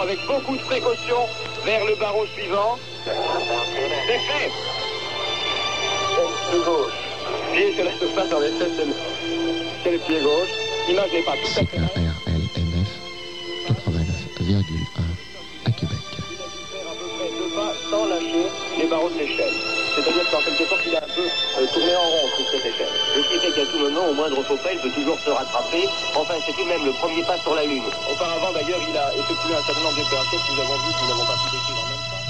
avec beaucoup de précaution vers le barreau suivant. C'est fait. De gauche. Pied sur la surface, en effet, c'est le pied gauche. L'image n'est pas tout à fait... CKRLNF 89,1 à Québec. À peu près 2 pas sans lâcher les barreaux de l'échelle. C'est-à-dire qu'en quelque sorte, il a un peu tourné en rond sur cette échelle. Ce qui fait qu'à tout moment, au moindre faux pas, il peut toujours se rattraper. Enfin, c'est tout de même le premier pas sur la Lune. Auparavant, d'ailleurs, il a effectué un certain nombre d'opérations que nous avons vues, que nous n'avons pas pu décrire en même temps.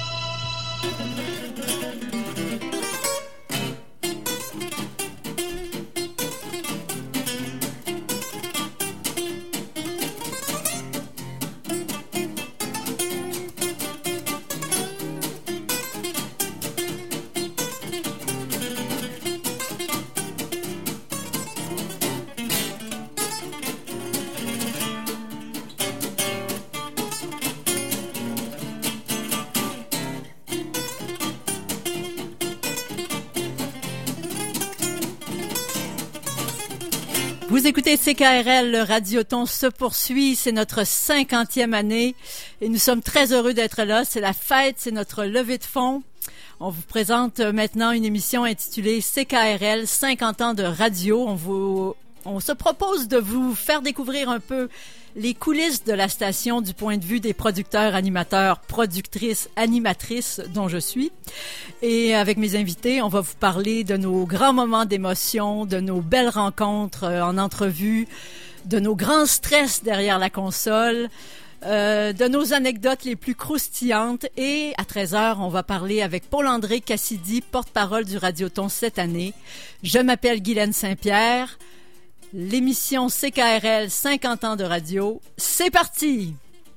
Vous écoutez CKRL, le Radioton se poursuit, c'est notre 50e année et nous sommes très heureux d'être là. C'est la fête, c'est notre levée de fonds. On vous présente maintenant une émission intitulée CKRL, 50 ans de radio. On se propose de vous faire découvrir un peu les coulisses de la station du point de vue des producteurs, animateurs, productrices, animatrices dont je suis. Et avec mes invités, on va vous parler de nos grands moments d'émotion, de nos belles rencontres en entrevue, de nos grands stress derrière la console, de nos anecdotes les plus croustillantes. Et à 13h, on va parler avec Paul-André Cassidy, porte-parole du Radioton cette année. Je m'appelle Guylaine Saint-Pierre. L'émission CKRL 50 ans de radio, c'est parti!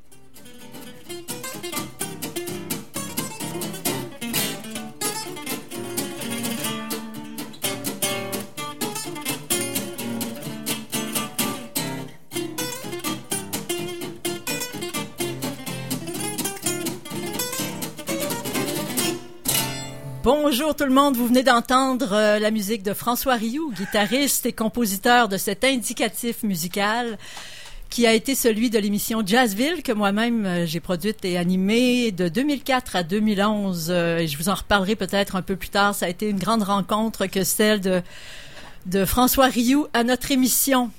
Bonjour tout le monde, vous venez d'entendre la musique de François Rioux, guitariste et compositeur de cet indicatif musical qui a été celui de l'émission Jazzville que moi-même j'ai produite et animée de 2004 à 2011. Et je vous en reparlerai peut-être un peu plus tard. Ça a été une grande rencontre que celle de François Rioux à notre émission.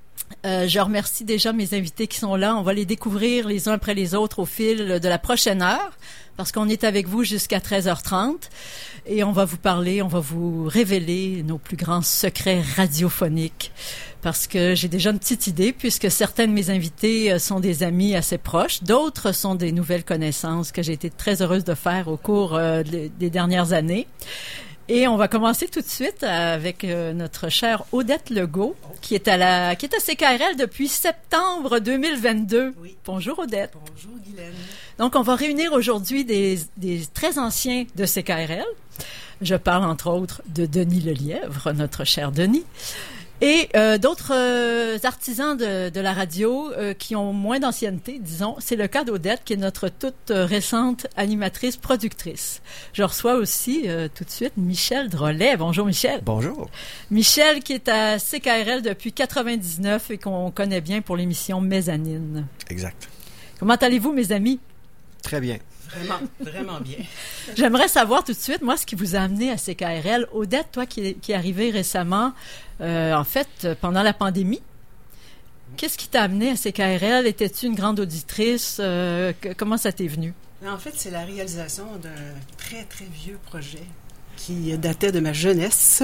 Je remercie déjà mes invités qui sont là. On va les découvrir les uns après les autres au fil de la prochaine heure parce qu'on est avec vous jusqu'à 13h30 et on va vous parler, on va vous révéler nos plus grands secrets radiophoniques parce que j'ai déjà une petite idée puisque certains de mes invités sont des amis assez proches, d'autres sont des nouvelles connaissances que j'ai été très heureuse de faire au cours des dernières années. Et on va commencer tout de suite avec notre chère Odette Legault, qui est à CKRL depuis septembre 2022. Oui. Bonjour Odette. Bonjour Guylaine. Donc on va réunir aujourd'hui des très anciens de CKRL. Je parle entre autres de Denis Lelièvre, notre cher Denis, et d'autres artisans de la radio qui ont moins d'ancienneté, disons. C'est le cas d'Odette, qui est notre toute récente animatrice productrice. Je reçois aussi tout de suite Michel Drolet. Bonjour Michel. Bonjour. Michel qui est à CKRL depuis 99 et qu'on connaît bien pour l'émission Mezzanine. Exact. Comment allez-vous mes amis? Très bien. Vraiment bien. J'aimerais savoir tout de suite, moi, ce qui vous a amené à CKRL. Odette, toi qui est arrivée récemment, en fait, pendant la pandémie, qu'est-ce qui t'a amené à CKRL? Étais-tu une grande auditrice? Comment ça t'est venu? En fait, c'est la réalisation d'un très, très vieux projet qui datait de ma jeunesse.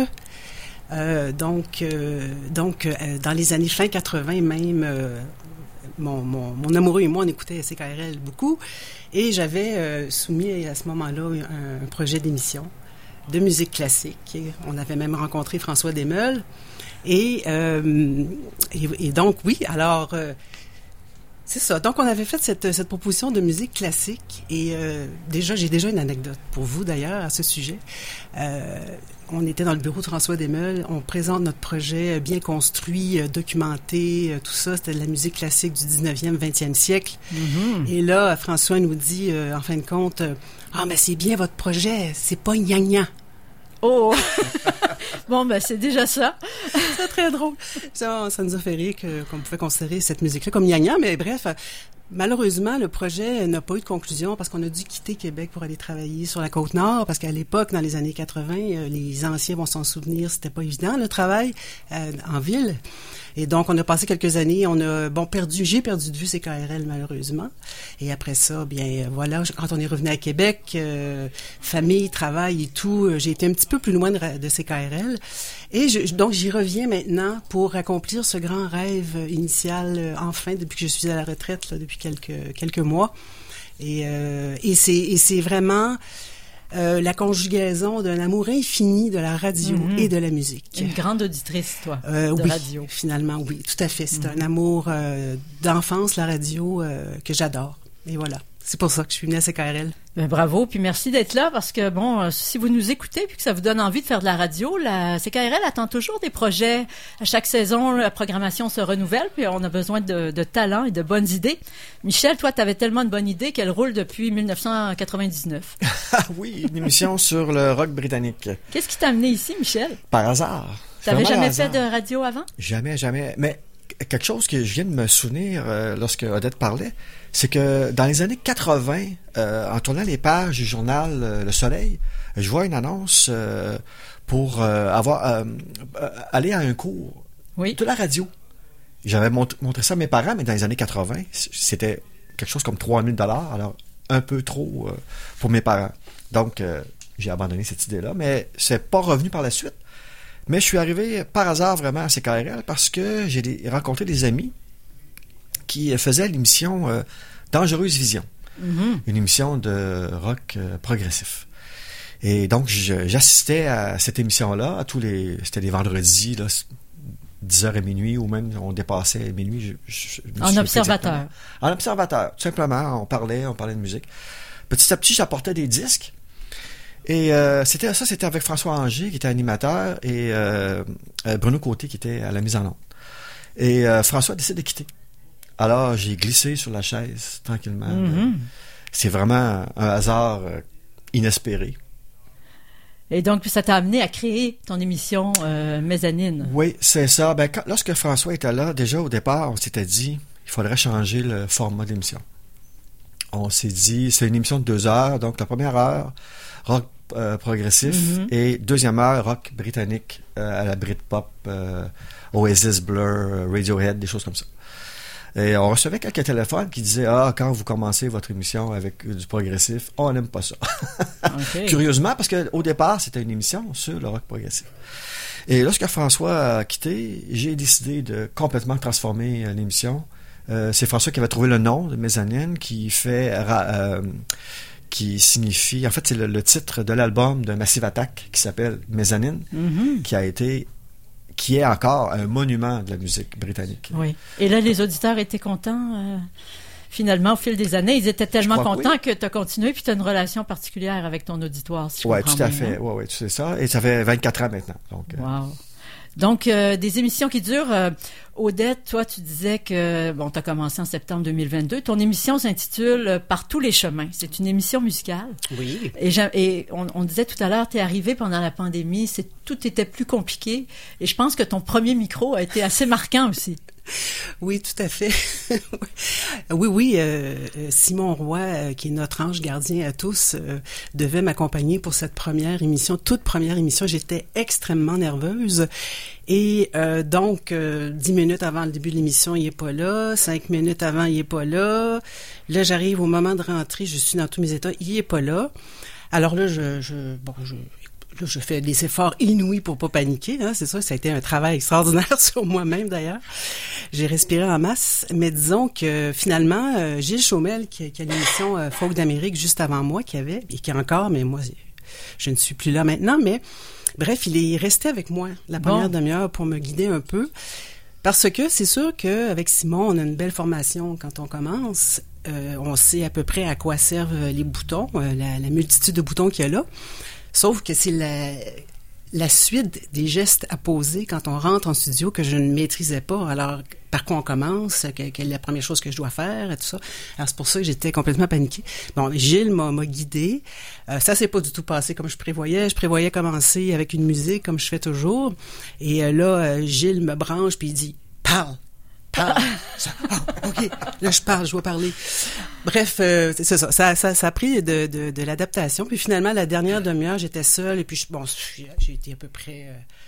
Donc, dans les années fin 80 même, mon amoureux et moi, on écoutait CKRL beaucoup. Et j'avais soumis à ce moment-là un projet d'émission de musique classique. On avait même rencontré François Desmeules. Et donc, oui, alors, c'est ça. Donc, on avait fait cette proposition de musique classique. Et j'ai déjà une anecdote pour vous, d'ailleurs, à ce sujet. On était dans le bureau de François Desmeules. On présente notre projet bien construit, documenté, tout ça. C'était de la musique classique du 19e, 20e siècle. Mm-hmm. Et là, François nous dit, en fin de compte, « Ah, mais c'est bien votre projet, c'est pas gna-gna. » Oh! Bon, ben c'est déjà ça. C'est très drôle. Ça nous a fait rire qu'on pouvait considérer cette musique-là comme gna-gna, mais bref... Malheureusement, le projet n'a pas eu de conclusion parce qu'on a dû quitter Québec pour aller travailler sur la Côte-Nord, parce qu'à l'époque, dans les années 80, les anciens vont s'en souvenir, c'était pas évident le travail en ville. Et donc, on a passé quelques années, j'ai perdu de vue CKRL malheureusement. Et après ça, bien voilà, quand on est revenu à Québec, famille, travail et tout, j'ai été un petit peu plus loin de CKRL. Et donc, j'y reviens maintenant pour accomplir ce grand rêve initial, enfin, depuis que je suis à la retraite, là, depuis quelques mois. Et c'est vraiment la conjugaison d'un amour infini de la radio et de la musique. Une grande auditrice, toi, de oui, radio. Finalement, oui, tout à fait. C'est un amour d'enfance, la radio, que j'adore. Et voilà. C'est pour ça que je suis venue à CKRL. Ben, bravo, puis merci d'être là, parce que, bon, si vous nous écoutez puis que ça vous donne envie de faire de la radio, la CKRL attend toujours des projets. À chaque saison, la programmation se renouvelle, puis on a besoin de talent et de bonnes idées. Michel, toi, tu avais tellement de bonnes idées qu'elle roule depuis 1999. Ah oui, une émission sur le rock britannique. Qu'est-ce qui t'a amené ici, Michel? Par hasard. T'avais jamais fait de radio avant? Jamais. Mais quelque chose que je viens de me souvenir lorsque Odette parlait, c'est que dans les années 80, en tournant les pages du journal Le Soleil, je vois une annonce pour aller à un cours de la radio. J'avais montré ça à mes parents, mais dans les années 80, c'était quelque chose comme 3 000 $, alors un peu trop pour mes parents. Donc, j'ai abandonné cette idée-là, mais c'est pas revenu par la suite. Mais je suis arrivé par hasard vraiment à CKRL parce que j'ai rencontré des amis qui faisaient l'émission Dangereuse Vision, une émission de rock progressif. Et donc, j'assistais à cette émission-là, c'était les vendredis, là, 10h et minuit, ou même on dépassait minuit. En observateur. En observateur, tout simplement. On parlait de musique. Petit à petit, j'apportais des disques. Et c'était avec François Anger, qui était animateur, et Bruno Côté, qui était à la mise en onde. Et François décide de quitter. Alors, j'ai glissé sur la chaise, tranquillement. C'est vraiment un hasard inespéré. Et donc, ça t'a amené à créer ton émission Mezzanine. Oui, c'est ça. Lorsque François était là, déjà au départ, on s'était dit il faudrait changer le format de l'émission. On s'est dit, c'est une émission de 2 heures, donc la première heure, rock progressif, et deuxième heure, rock britannique à la Britpop, Oasis, Blur, Radiohead, des choses comme ça. Et on recevait quelques téléphones qui disaient « Ah, quand vous commencez votre émission avec du progressif, on n'aime pas ça. » Okay. Curieusement, parce qu'au départ, c'était une émission sur le rock progressif. Et lorsque François a quitté, j'ai décidé de complètement transformer l'émission. C'est François qui avait trouvé le nom de Mezzanine, qui signifie... En fait, c'est le titre de l'album de Massive Attack qui s'appelle Mezzanine, qui est encore un monument de la musique britannique. Oui. Et là, les auditeurs étaient contents, finalement, au fil des années. Ils étaient tellement contents que tu as continué, puis tu as une relation particulière avec ton auditoire, si je comprends bien. Oui, tout à fait. Oui, c'est ça. Et ça fait 24 ans maintenant. Wow. Donc, des émissions qui durent. Odette, toi, tu disais que, tu as commencé en septembre 2022. Ton émission s'intitule « Par tous les chemins ». C'est une émission musicale. Oui. Et on disait tout à l'heure, tu es arrivé pendant la pandémie, tout était plus compliqué. Et je pense que ton premier micro a été assez marquant aussi. Oui, tout à fait. Oui. Simon Roy, qui est notre ange gardien à tous, devait m'accompagner pour cette toute première émission. J'étais extrêmement nerveuse. Et donc, 10 minutes avant le début de l'émission, il est pas là. 5 minutes avant, il est pas là. Là, j'arrive au moment de rentrer, je suis dans tous mes états, il est pas là. Alors là, je fais des efforts inouïs pour pas paniquer, hein, c'est ça a été un travail extraordinaire sur moi-même d'ailleurs. J'ai respiré en masse, mais disons que finalement, Gilles Chaumel, qui a l'émission Folk d'Amérique juste avant moi, qui a encore, mais moi, je ne suis plus là maintenant, mais bref, il est resté avec moi la première demi-heure pour me guider un peu, parce que c'est sûr qu'avec Simon, on a une belle formation quand on commence. On sait à peu près à quoi servent les boutons, la multitude de boutons qu'il y a là. Sauf que c'est la suite des gestes à poser quand on rentre en studio que je ne maîtrisais pas. Alors, par quoi on commence, quelle est la première chose que je dois faire et tout ça. Alors, c'est pour ça que j'étais complètement paniquée. Bon, Gilles m'a guidée. Ça s'est pas du tout passé comme je prévoyais. Je prévoyais commencer avec une musique comme je fais toujours. Et là, Gilles me branche puis il dit « Parle! » OK, là, je dois parler. Bref, c'est ça. Ça a pris de l'adaptation. Puis finalement, la dernière demi-heure, j'étais seule. Et puis, j'ai été à peu près...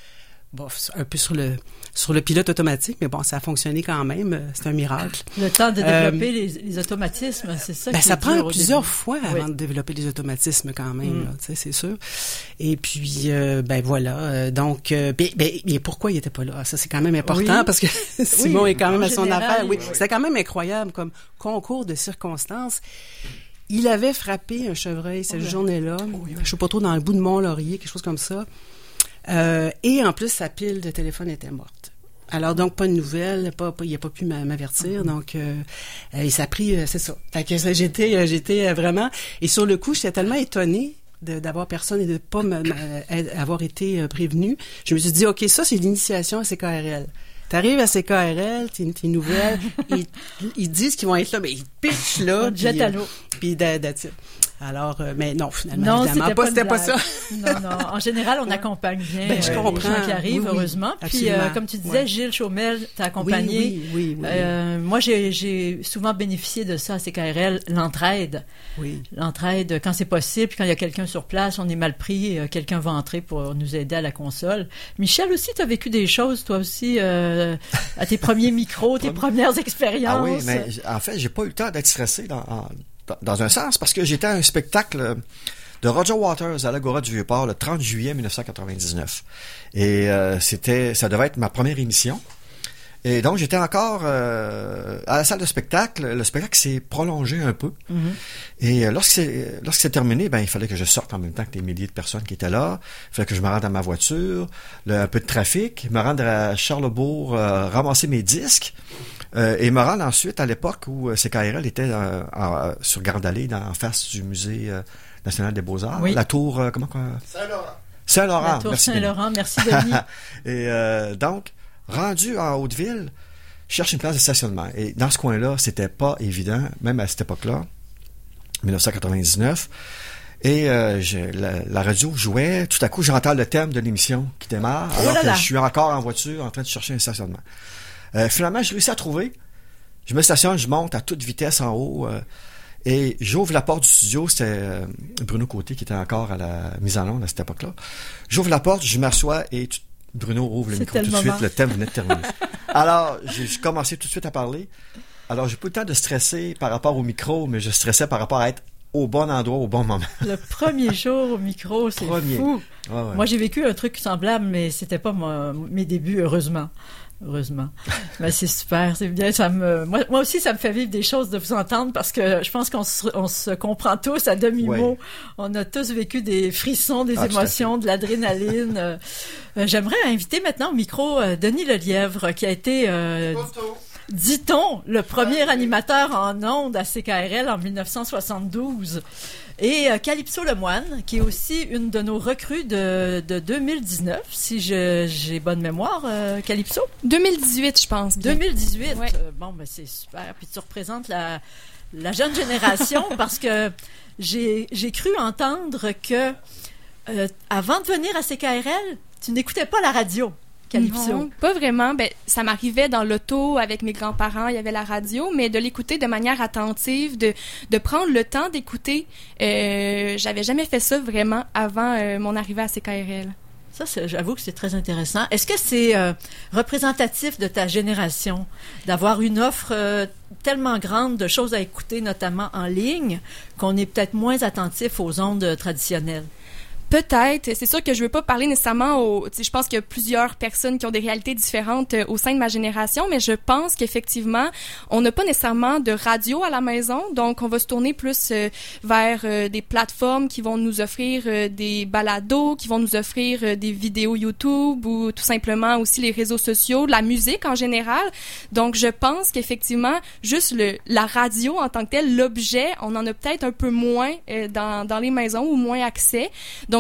un peu sur le pilote automatique, mais bon, ça a fonctionné quand même. C'est un miracle. Le temps de développer les automatismes, c'est ça. Ça prend plusieurs fois avant de développer les automatismes quand même, là, c'est sûr. Et puis, voilà. Donc, mais pourquoi il était pas là? Ça, c'est quand même important parce que Simon est quand même à son affaire. Oui, c'était quand même incroyable comme concours de circonstances. Il avait frappé un chevreuil cette journée-là. Je sais pas trop, dans le bout de Mont-Laurier, quelque chose comme ça. Et en plus, sa pile de téléphone était morte. Alors, donc, pas de nouvelles, il a pas pu m'avertir. Donc, et ça a pris, c'est ça. Fait que j'étais vraiment... Et sur le coup, j'étais tellement étonnée d'avoir personne et de pas avoir été prévenue. Je me suis dit, OK, ça, c'est l'initiation à CKRL. T'arrives à CKRL, t'es nouvelle, ils disent qu'ils vont être là, mais ils te pitchent là. On jette à l'eau. Puis that's it. Alors, mais non, finalement, évidemment, c'était pas ça. Non. En général, on accompagne bien je comprends. les gens qui arrivent, heureusement. Puis, comme tu disais, Gilles Chaumel t'a accompagné. Oui. Moi, j'ai souvent bénéficié de ça à CKRL, l'entraide. Oui. L'entraide, quand c'est possible, puis quand il y a quelqu'un sur place, on est mal pris, quelqu'un va entrer pour nous aider à la console. Michel aussi, t'as vécu des choses, toi aussi, à tes premiers micros, tes premières expériences. Ah oui, mais en fait, j'ai pas eu le temps d'être stressé dans un sens, parce que j'étais à un spectacle de Roger Waters à l'Agora du Vieux-Port le 30 juillet 1999. Et ça devait être ma première émission. Et donc, j'étais encore à la salle de spectacle. Le spectacle s'est prolongé un peu. Mm-hmm. Et lorsque c'est terminé, il fallait que je sorte en même temps que des milliers de personnes qui étaient là. Il fallait que je me rende à ma voiture, un peu de trafic, me rendre à Charlesbourg, ramasser mes disques. Et me rendre ensuite à l'époque où CKRL était sur Garde-Allée, en face du Musée national des Beaux-Arts. Oui. La tour, Saint-Laurent. La tour Saint-Laurent, merci Denis. Et donc, rendu en Haute-Ville, je cherche une place de stationnement. Et dans ce coin-là, c'était pas évident, même à cette époque-là, 1999. Et la radio jouait. Tout à coup, j'entends le thème de l'émission qui démarre, alors que je suis encore en voiture en train de chercher un stationnement. Finalement, je réussis à trouver. Je me stationne, je monte à toute vitesse en haut et j'ouvre la porte du studio. C'était Bruno Côté qui était encore à la mise en onde à cette époque-là. J'ouvre la porte, je m'assois et Bruno ouvre le micro tout de suite. Le thème venait de terminer. Alors, j'ai commencé tout de suite à parler. Alors, j'ai pas eu le temps de stresser par rapport au micro, mais je stressais par rapport à être au bon endroit, au bon moment. Le premier jour au micro, c'est fou. Ouais. Moi, j'ai vécu un truc semblable, mais c'était pas mes débuts, heureusement. Mais c'est super, c'est bien. Moi aussi, ça me fait vivre des choses de vous entendre parce que je pense qu'on se comprend tous à demi-mot. Ouais. On a tous vécu des frissons, des émotions, de l'adrénaline. J'aimerais inviter maintenant au micro Denis Lelièvre, qui a été... dit-on, le premier animateur en ondes à CKRL en 1972. Et Calypso Lemoine, qui est aussi une de nos recrues de 2019, si j'ai bonne mémoire, Calypso? 2018, je pense. Bien. 2018? Ouais. C'est super. Puis tu représentes la jeune génération parce que j'ai cru entendre que avant de venir à CKRL, tu n'écoutais pas la radio. Calypso. Non, pas vraiment. Ça m'arrivait dans l'auto avec mes grands-parents, il y avait la radio, mais de l'écouter de manière attentive, de prendre le temps d'écouter. J'avais jamais fait ça vraiment avant mon arrivée à CKRL. Ça, j'avoue que c'est très intéressant. Est-ce que c'est représentatif de ta génération d'avoir une offre tellement grande de choses à écouter, notamment en ligne, qu'on est peut-être moins attentif aux ondes traditionnelles? Peut-être. C'est sûr que je veux pas parler nécessairement je pense qu'il y a plusieurs personnes qui ont des réalités différentes au sein de ma génération, mais je pense qu'effectivement, on n'a pas nécessairement de radio à la maison, donc on va se tourner plus vers des plateformes qui vont nous offrir des balados, qui vont nous offrir des vidéos YouTube ou tout simplement aussi les réseaux sociaux, de la musique en général. Donc, je pense qu'effectivement, juste la radio en tant que telle, l'objet, on en a peut-être un peu moins dans les maisons ou moins accès. Donc,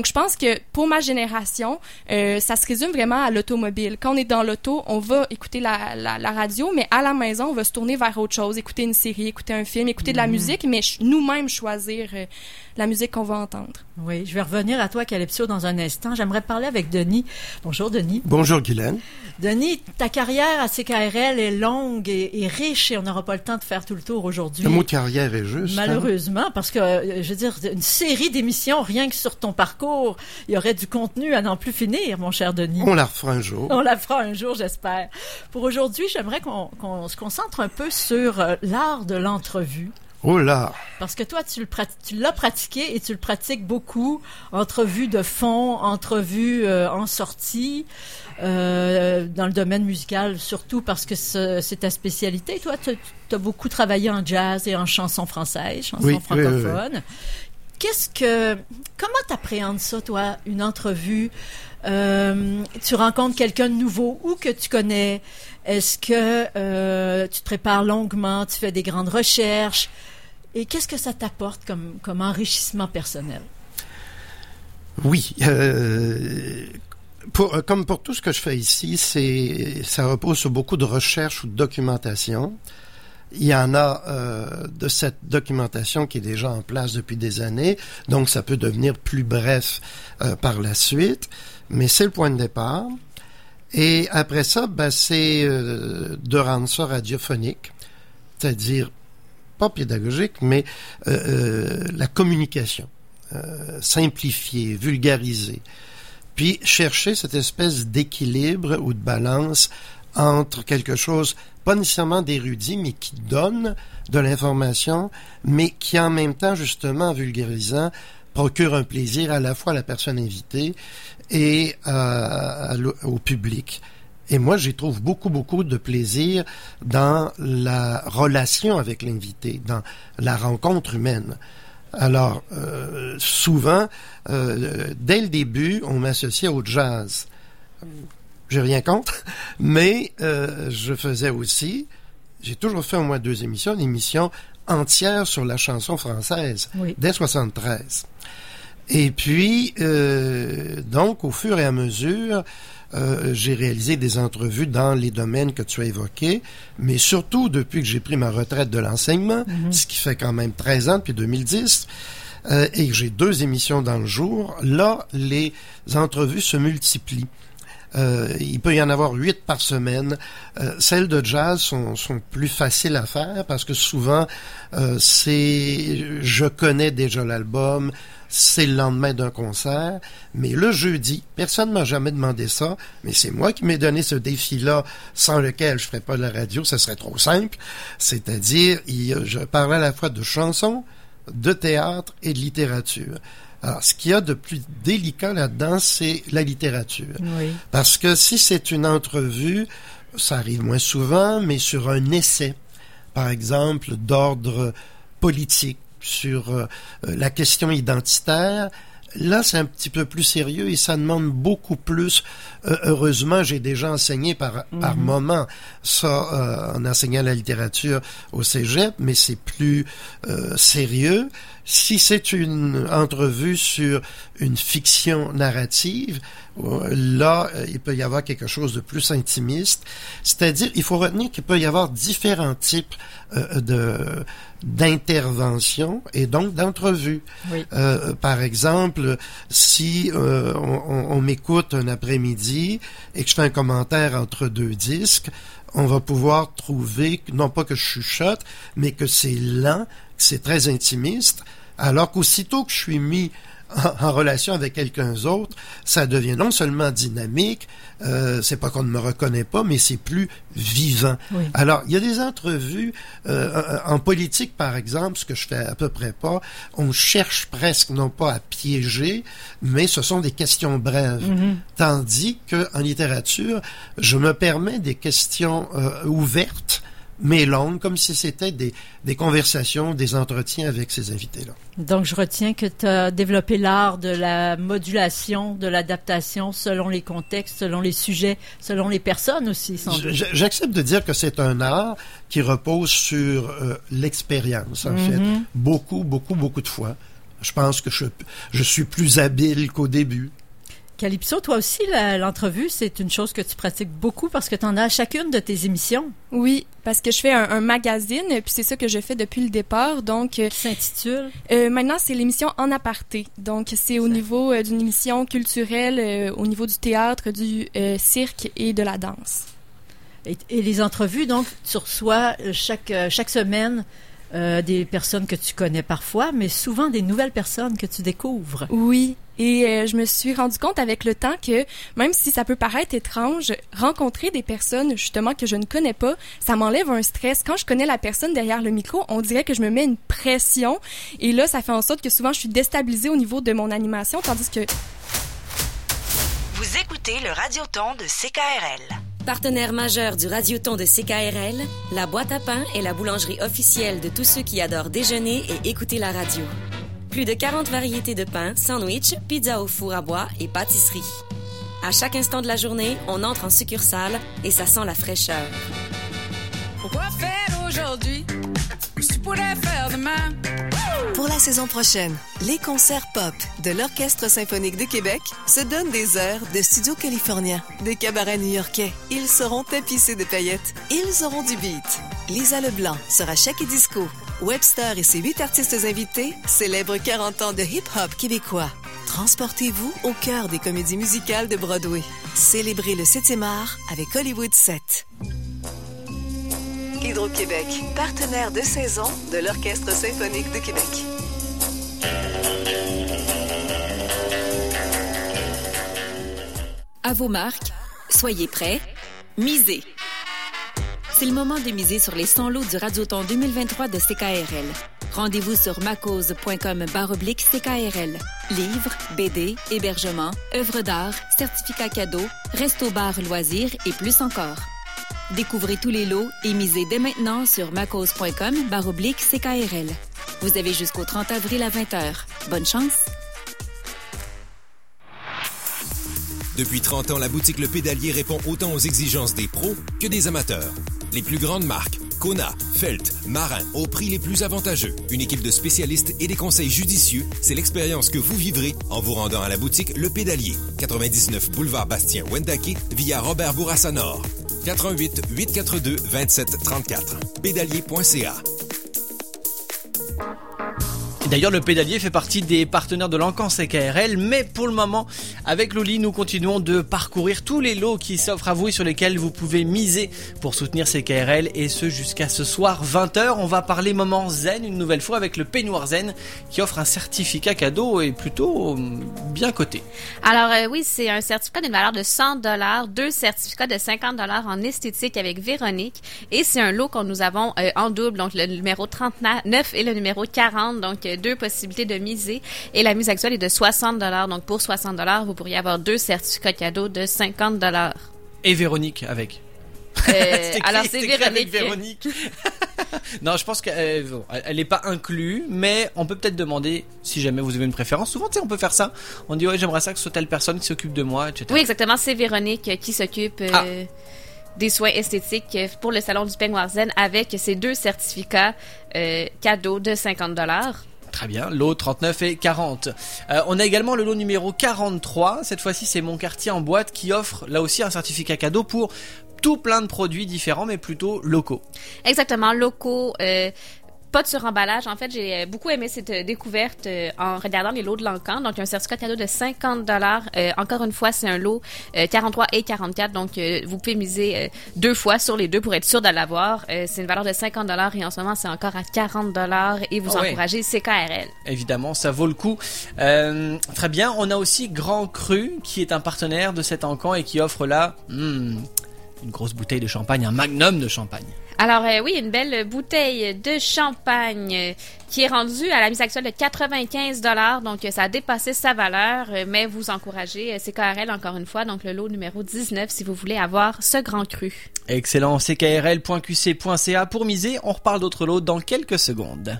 Donc, je pense que pour ma génération, ça se résume vraiment à l'automobile. Quand on est dans l'auto, on va écouter la radio, mais à la maison, on va se tourner vers autre chose, écouter une série, écouter un film, écouter de la musique, mais nous-mêmes choisir la musique qu'on va entendre. Oui, je vais revenir à toi, Calypso, dans un instant. J'aimerais parler avec Denis. Bonjour, Denis. Bonjour, Guylaine. Denis, ta carrière à CKRL est longue et riche et on n'aura pas le temps de faire tout le tour aujourd'hui. Le mot carrière est juste. Malheureusement, parce que, je veux dire, une série d'émissions, rien que sur ton parcours, il y aurait du contenu à n'en plus finir, mon cher Denis. On la refera un jour. On la fera un jour, j'espère. Pour aujourd'hui, j'aimerais qu'on se concentre un peu sur l'art de l'entrevue. Oh là! Parce que toi, tu l'as pratiqué et tu le pratiques beaucoup. Entrevues de fond, entrevues en sortie, dans le domaine musical, surtout parce que c'est ta spécialité. Toi, tu as beaucoup travaillé en jazz et en chansons françaises, chansons francophones. Oui. Comment t'appréhendes ça, toi, une entrevue? Tu rencontres quelqu'un de nouveau ou que tu connais? Est-ce que tu te prépares longuement, tu fais des grandes recherches? Et qu'est-ce que ça t'apporte comme enrichissement personnel? Oui. Comme pour tout ce que je fais ici, ça repose sur beaucoup de recherche ou de documentation. Il y en a de cette documentation qui est déjà en place depuis des années, donc ça peut devenir plus bref par la suite, mais c'est le point de départ. Et après ça, c'est de rendre ça radiophonique, c'est-à-dire pas pédagogique, mais la communication, simplifier, vulgariser, puis chercher cette espèce d'équilibre ou de balance entre quelque chose, pas nécessairement d'érudit, mais qui donne de l'information, mais qui en même temps, justement, en vulgarisant, procure un plaisir à la fois à la personne invitée et au public. Et moi, j'y trouve beaucoup, beaucoup de plaisir dans la relation avec l'invité, dans la rencontre humaine. Alors, souvent, dès le début, on m'associait au jazz. J'ai rien contre, mais je faisais aussi, j'ai toujours fait au moins 2 émissions, une émission entière sur la chanson française, dès 73. Et puis, donc, au fur et à mesure, j'ai réalisé des entrevues dans les domaines que tu as évoqués, mais surtout depuis que j'ai pris ma retraite de l'enseignement, ce qui fait quand même 13 ans depuis 2010, et que j'ai 2 émissions dans le jour, là, les entrevues se multiplient. Il peut y en avoir 8 par semaine. Celles de jazz sont plus faciles à faire parce que souvent, je connais déjà l'album, c'est le lendemain d'un concert, mais le jeudi, personne ne m'a jamais demandé ça, mais c'est moi qui m'ai donné ce défi-là sans lequel je ne ferais pas de la radio, ça serait trop simple. C'est-à-dire, je parlais à la fois de chansons, de théâtre et de littérature. Alors, ce qu'il y a de plus délicat là-dedans, c'est la littérature. Oui. Parce que si c'est une entrevue, ça arrive moins souvent, mais sur un essai, par exemple, d'ordre politique, sur la question identitaire, là, c'est un petit peu plus sérieux et ça demande beaucoup plus. Heureusement, j'ai déjà enseigné par moment ça en enseignant la littérature au cégep, mais c'est plus sérieux. Si c'est une entrevue sur une fiction narrative, là, il peut y avoir quelque chose de plus intimiste. C'est-à-dire, il faut retenir qu'il peut y avoir différents types d'interventions et donc d'entrevues. Oui. Par exemple, si on m'écoute un après-midi et que je fais un commentaire entre 2 disques, on va pouvoir trouver, non pas que je chuchote, mais que c'est lent, que c'est très intimiste, alors qu'aussitôt que je suis mis en relation avec quelqu'un d'autre, ça devient non seulement dynamique, c'est pas qu'on ne me reconnaît pas, mais c'est plus vivant. Oui. Alors, il y a des entrevues, en politique par exemple, ce que je fais à peu près pas, on cherche presque non pas à piéger, mais ce sont des questions brèves. Tandis qu'en littérature, je me permets des questions ouvertes, mais longues, comme si c'était des conversations, des entretiens avec ces invités-là. Donc, je retiens que tu as développé l'art de la modulation, de l'adaptation selon les contextes, selon les sujets, selon les personnes aussi, sans doute. J'accepte de dire que c'est un art qui repose sur l'expérience, en fait. Beaucoup, beaucoup, beaucoup de fois. Je pense que je suis plus habile qu'au début. Calypso, toi aussi, l'entrevue, c'est une chose que tu pratiques beaucoup parce que tu en as à chacune de tes émissions. Oui, parce que je fais un magazine, puis c'est ça que je fais depuis le départ. Donc, qui s'intitule? Maintenant, c'est l'émission En aparté. Donc, c'est au niveau d'une émission culturelle, au niveau du théâtre, du cirque et de la danse. Et les entrevues, donc, tu reçois chaque semaine des personnes que tu connais parfois, mais souvent des nouvelles personnes que tu découvres. Oui. Et je me suis rendu compte avec le temps que, même si ça peut paraître étrange, rencontrer des personnes, justement, que je ne connais pas, ça m'enlève un stress. Quand je connais la personne derrière le micro, on dirait que je me mets une pression. Et là, ça fait en sorte que souvent, je suis déstabilisée au niveau de mon animation, tandis que... Vous écoutez le Radioton de CKRL. Partenaire majeur du Radioton de CKRL, la boîte à pain est la boulangerie officielle de tous ceux qui adorent déjeuner et écouter la radio. Plus de 40 variétés de pain, sandwich, pizza au four à bois et pâtisserie. À chaque instant de la journée, on entre en succursale et ça sent la fraîcheur. Pourquoi faire aujourd'hui ce que tu pourrais faire demain? Pour la saison prochaine, les concerts pop de l'Orchestre symphonique de Québec se donnent des heures de studio californien, des cabarets new-yorkais. Ils seront tapissés de paillettes. Ils auront du beat. Lisa Leblanc sera chèque et disco. Webster et ses 8 artistes invités célèbrent 40 ans de hip-hop québécois. Transportez-vous au cœur des comédies musicales de Broadway. Célébrez le 7e art avec Hollywood 7. Hydro-Québec, partenaire de saison de l'Orchestre symphonique de Québec. À vos marques, soyez prêts, misez. C'est le moment de miser sur les 100 lots du Radioton 2023 de CKRL. Rendez-vous sur macause.com/CKRL. Livres, BD, hébergement, œuvres d'art, certificats cadeaux, resto-bar loisirs et plus encore. Découvrez tous les lots et misez dès maintenant sur macause.com/CKRL. Vous avez jusqu'au 30 avril à 20h. Bonne chance! Depuis 30 ans, la boutique Le Pédalier répond autant aux exigences des pros que des amateurs. Les plus grandes marques, Kona, Felt, Marin, au prix les plus avantageux. Une équipe de spécialistes et des conseils judicieux, c'est l'expérience que vous vivrez en vous rendant à la boutique Le Pédalier. 99 boulevard Bastien-Wendake via Robert Bourassa Nord. 88 842 27 34. Pédalier.ca. D'ailleurs, le Pédalier fait partie des partenaires de l'Encan CKRL, mais pour le moment, avec Loli, nous continuons de parcourir tous les lots qui s'offrent à vous et sur lesquels vous pouvez miser pour soutenir CKRL, et ce jusqu'à ce soir 20h. On va parler moment zen une nouvelle fois avec le Peignoir Zen qui offre un certificat cadeau et plutôt bien coté. Alors oui, c'est un certificat d'une valeur de $100, 2 certificats de $50 en esthétique avec Véronique, et c'est un lot que nous avons en double, donc le numéro 39 et le numéro 40, donc 2 possibilités de miser, et la mise actuelle est de $60. Donc pour $60, vous pourriez avoir 2 certificats cadeaux de $50. Et Véronique avec. Alors c'est Véronique. Non, je pense qu'elle n'est pas inclue, mais on peut peut-être demander si jamais vous avez une préférence. Souvent, tu sais, on peut faire ça. On dit ouais, j'aimerais ça que ce soit telle personne qui s'occupe de moi, etc. Oui, exactement. C'est Véronique qui s'occupe des soins esthétiques pour le salon du Peignoir Zen avec ces 2 certificats cadeaux de $50. Très bien, lot 39 et 40. On a également le lot numéro 43. Cette fois-ci, c'est Mon Quartier en boîte qui offre là aussi un certificat cadeau pour tout plein de produits différents, mais plutôt locaux. Exactement, locaux. Pas de suremballage. En fait, j'ai beaucoup aimé cette découverte en regardant les lots de l'Encan. Donc, il y a un certificat cadeau de $50. Encore une fois, c'est un lot 43 et 44. Donc, vous pouvez miser 2 fois sur les 2 pour être sûr de l'avoir. C'est une valeur de $50 et en ce moment, c'est encore à $40 et vous encouragez CKRL. Évidemment, ça vaut le coup. Très bien. On a aussi Grand Cru qui est un partenaire de cet Encan et qui offre là une grosse bouteille de champagne, un magnum de champagne. Alors oui, une belle bouteille de champagne qui est rendue à la mise actuelle de $95. Donc ça a dépassé sa valeur, mais vous encouragez CKRL encore une fois. Donc le lot numéro 19 si vous voulez avoir ce Grand Cru. Excellent, ckrl.qc.ca pour miser. On reparle d'autres lots dans quelques secondes.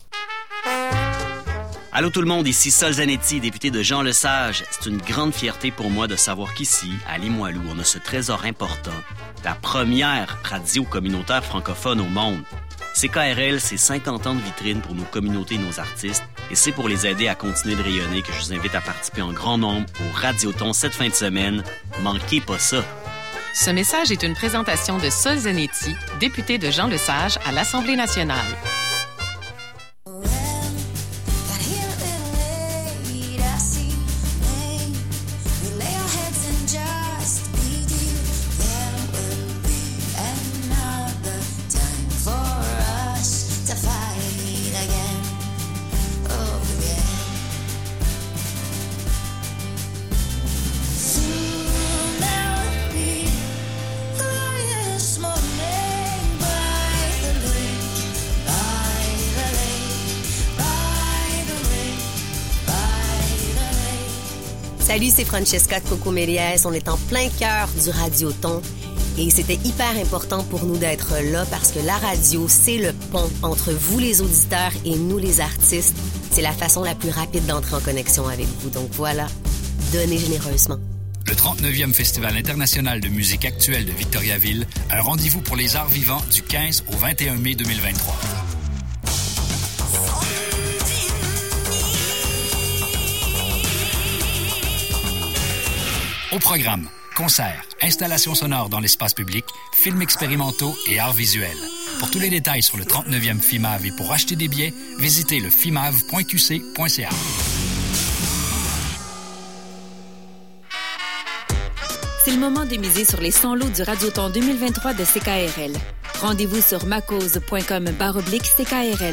Allô tout le monde, ici Sol Zanetti, député de Jean Lesage. C'est une grande fierté pour moi de savoir qu'ici, à Limoilou, on a ce trésor important, la première radio communautaire francophone au monde. CKRL, c'est 50 ans de vitrine pour nos communautés et nos artistes, et c'est pour les aider à continuer de rayonner que je vous invite à participer en grand nombre au Radioton cette fin de semaine. Manquez pas ça! Ce message est une présentation de Sol Zanetti, député de Jean Lesage à l'Assemblée nationale. Salut, c'est Francesca de Coco Méliès. On est en plein cœur du Radioton. Et c'était hyper important pour nous d'être là parce que la radio, c'est le pont entre vous les auditeurs et nous les artistes. C'est la façon la plus rapide d'entrer en connexion avec vous. Donc voilà, donnez généreusement. Le 39e Festival international de musique actuelle de Victoriaville, un rendez-vous pour les arts vivants du 15 au 21 mai 2023. Au programme, concerts, installations sonores dans l'espace public, films expérimentaux et arts visuels. Pour tous les détails sur le 39e FIMAV et pour acheter des billets, visitez le fimav.qc.ca. C'est le moment de miser sur les 100 lots du Radioton 2023 de CKRL. Rendez-vous sur macause.com/CKRL.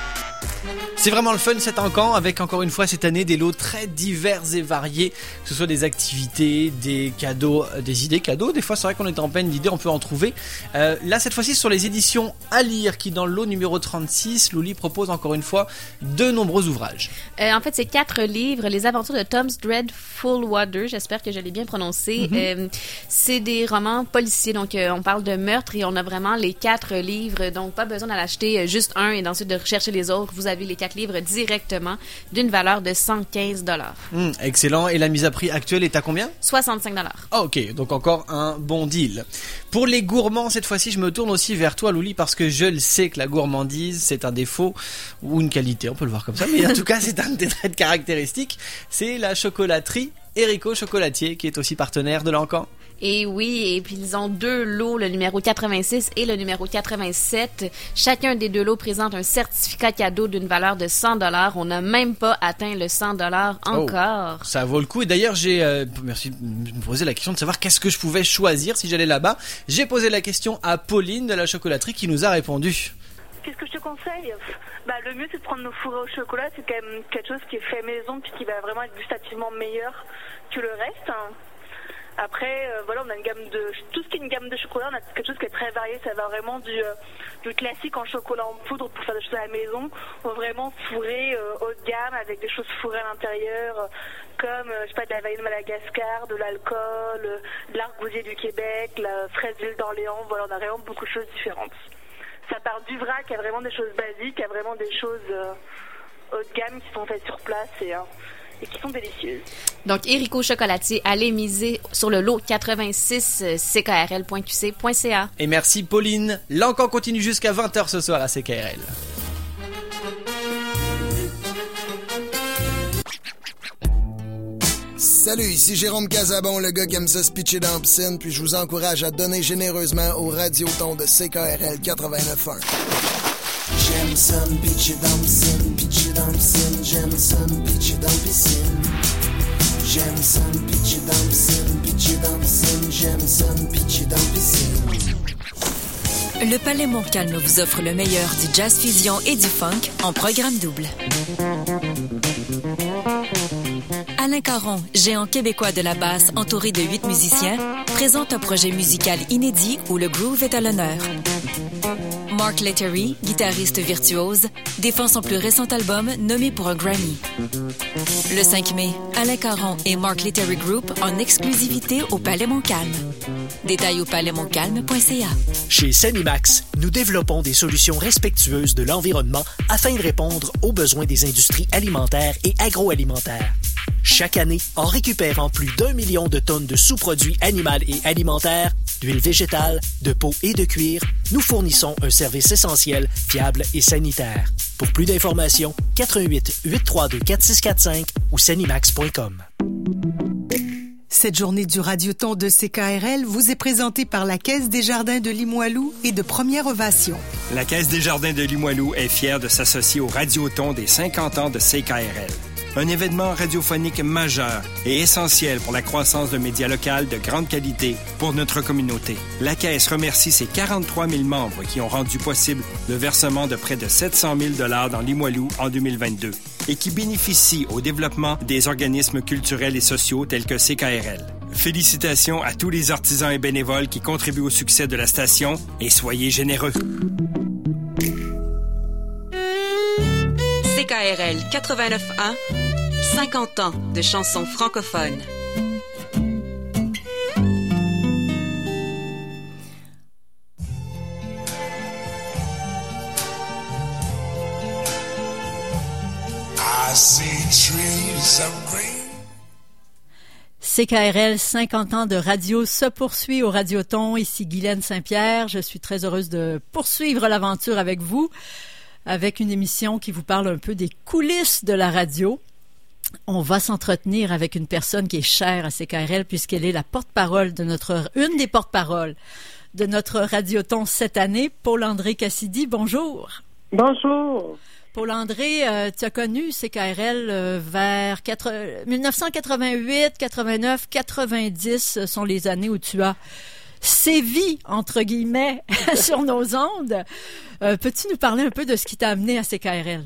C'est vraiment le fun cet encan, avec encore une fois cette année des lots très divers et variés, que ce soit des activités, des cadeaux, des idées cadeaux. Des fois, c'est vrai qu'on est en peine d'idées, on peut en trouver. Là, cette fois-ci, sur les éditions à lire, qui dans le lot numéro 36, Louli propose encore une fois de nombreux ouvrages. En fait, c'est 4 livres, Les aventures de Tom's Dreadful Water, j'espère que je l'ai bien prononcé. C'est des romans policiers, donc on parle de meurtre et on a vraiment les 4 livres, donc pas besoin d'en acheter juste un et ensuite de rechercher les autres. Vous avez les 4 livres directement d'une valeur de 115 $. Excellent. Et la mise à prix actuelle est à combien? 65 $. Ah, ok, donc encore un bon deal. Pour les gourmands, cette fois-ci, je me tourne aussi vers toi, Louli, parce que je le sais que la gourmandise, c'est un défaut ou une qualité, on peut le voir comme ça, mais en tout cas, c'est un des traits caractéristiques. C'est la chocolaterie Erico Chocolatier, qui est aussi partenaire de l'encan. Et oui, et puis ils ont 2 lots, le numéro 86 et le numéro 87. Chacun des 2 lots présente un certificat cadeau d'une valeur de 100 $. On n'a même pas atteint le 100 $ encore. Oh, ça vaut le coup. Et d'ailleurs, merci de me poser la question de savoir qu'est-ce que je pouvais choisir si j'allais là-bas. J'ai posé la question à Pauline de la chocolaterie qui nous a répondu. Qu'est-ce que je te conseille? Le mieux, c'est de prendre nos fourrés au chocolat. C'est quand même quelque chose qui est fait maison puis qui va vraiment être gustativement meilleur que le reste. Après, on a une gamme de... Tout ce qui est une gamme de chocolat, on a quelque chose qui est très varié. Ça va vraiment du classique en chocolat en poudre pour faire des choses à la maison, au vraiment fourré haut de gamme avec des choses fourrées à l'intérieur, comme, de la vanille de Madagascar, de l'alcool, de l'argousier du Québec, la fraise d'huile d'Orléans. Voilà, on a vraiment beaucoup de choses différentes. Ça part du vrac, il y a vraiment des choses basiques, il y a vraiment des choses haut de gamme qui sont faites sur place et qui sont délicieuses. Donc, Erico Chocolatier, allez miser sur le lot 86 ckrl.qc.ca. Et merci Pauline. L'encan continue jusqu'à 20h ce soir à CKRL. Salut, ici Jérôme Casabon, le gars qui aime ça se pitcher dans la piscine, puis je vous encourage à donner généreusement au Radioton de CKRL 89.1. J'aime ça me pitcher dans la piscine, j'aime ça me pitcher dans la piscine. J'aime ça me pitcher dans la piscine, j'aime ça me pitcher dans la piscine. Le Palais Montcalm vous offre le meilleur du jazz fusion et du funk en programme double. Alain Caron, géant québécois de la basse entouré de 8 musiciens, présente un projet musical inédit où le groove est à l'honneur. Mark Lettery, guitariste virtuose, défend son plus récent album nommé pour un Grammy. Le 5 mai, Alain Caron et Mark Lettery Group en exclusivité au Palais Montcalm. Détails au palaismontcalm.ca. Chez Sanimax, nous développons des solutions respectueuses de l'environnement afin de répondre aux besoins des industries alimentaires et agroalimentaires. Chaque année, en récupérant plus d'1 million de tonnes de sous-produits animaux et alimentaires, d'huile végétale, de peau et de cuir, nous fournissons un service essentiel, fiable et sanitaire. Pour plus d'informations, 88 832 4645 ou sanimax.com. Cette journée du Radioton de CKRL vous est présentée par la Caisse des Jardins de Limoilou et de Première Ovation. La Caisse des Jardins de Limoilou est fière de s'associer au Radioton des 50 ans de CKRL. Un événement radiophonique majeur et essentiel pour la croissance d'un média local de grande qualité pour notre communauté. La Caisse remercie ses 43 000 membres qui ont rendu possible le versement de près de 700 000 $ dans Limoilou en 2022 et qui bénéficient au développement des organismes culturels et sociaux tels que CKRL. Félicitations à tous les artisans et bénévoles qui contribuent au succès de la station et soyez généreux. CKRL 89.1, 50 ans de chansons francophones. I see trees of green. CKRL 50 ans de radio se poursuit au Radioton. Ici Guylaine Saint-Pierre. Je suis très heureuse de poursuivre l'aventure avec vous, avec une émission qui vous parle un peu des coulisses de la radio. On va s'entretenir avec une personne qui est chère à CKRL puisqu'elle est la porte-parole de une des porte-paroles de notre Radioton cette année, Paul-André Cassidy. Bonjour. Bonjour. Paul-André, tu as connu CKRL vers 1988, 89, 90 sont les années où tu as sévi, entre guillemets, sur nos ondes. Peux-tu nous parler un peu de ce qui t'a amené à CKRL?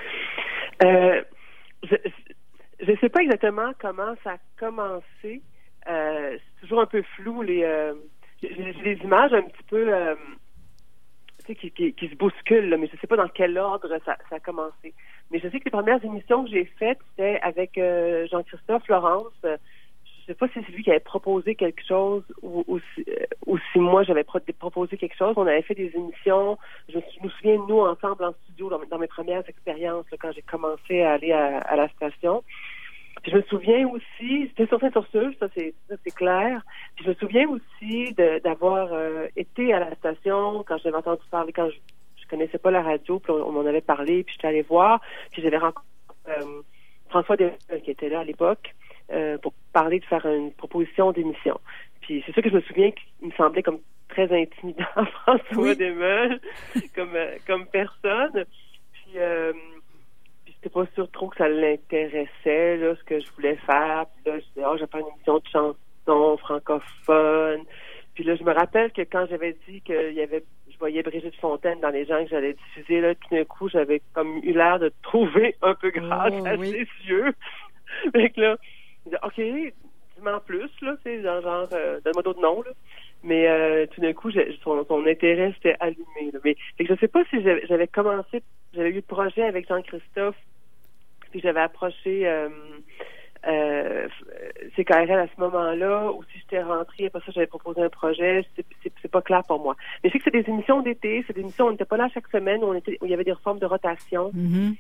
Je sais pas exactement comment ça a commencé. C'est toujours un peu flou. J'ai des images un petit peu qui se bousculent, là, mais je sais pas dans quel ordre ça a commencé. Mais je sais que les premières émissions que j'ai faites, c'était avec Jean-Christophe Laurence. Je sais pas si c'est lui qui avait proposé quelque chose ou si moi j'avais proposé quelque chose. On avait fait des émissions. Je me souviens de nous ensemble en studio dans mes premières expériences là, quand j'ai commencé à aller à la station. Puis je me souviens aussi, c'était sur Saint-Ursule, ça c'est clair. Puis je me souviens aussi d'avoir été à la station quand j'avais entendu parler, quand je connaissais pas la radio, puis on m'en avait parlé, puis j'étais allée voir, puis j'avais rencontré François Desmarais qui était là à l'époque pour parler de faire une proposition d'émission. Puis c'est sûr que je me souviens qu'il me semblait comme très intimidant François Desmarais comme personne. Puis j'étais pas sûre trop que ça l'intéressait, là, ce que je voulais faire. Puis là, je disais, je vais faire une émission de chansons francophones. Puis là, je me rappelle que quand j'avais dit que je voyais Brigitte Fontaine dans les gens que j'allais diffuser, là, tout d'un coup, j'avais comme eu l'air de trouver un peu grâce à ses yeux. Fait que là, je disais, OK, dis-moi en plus, là, tu sais, genre, donne-moi d'autres noms, là. Mais tout d'un coup, son intérêt s'était allumé, là. Mais fait que je sais pas si j'avais eu le projet avec Jean-Christophe, puis j'avais approché CKRL à ce moment-là, ou si j'étais rentrée, après ça, j'avais proposé un projet, c'est pas clair pour moi. Mais je sais que c'est des émissions d'été, c'est des émissions où on n'était pas là chaque semaine, où il y avait des formes de rotation. Mm-hmm.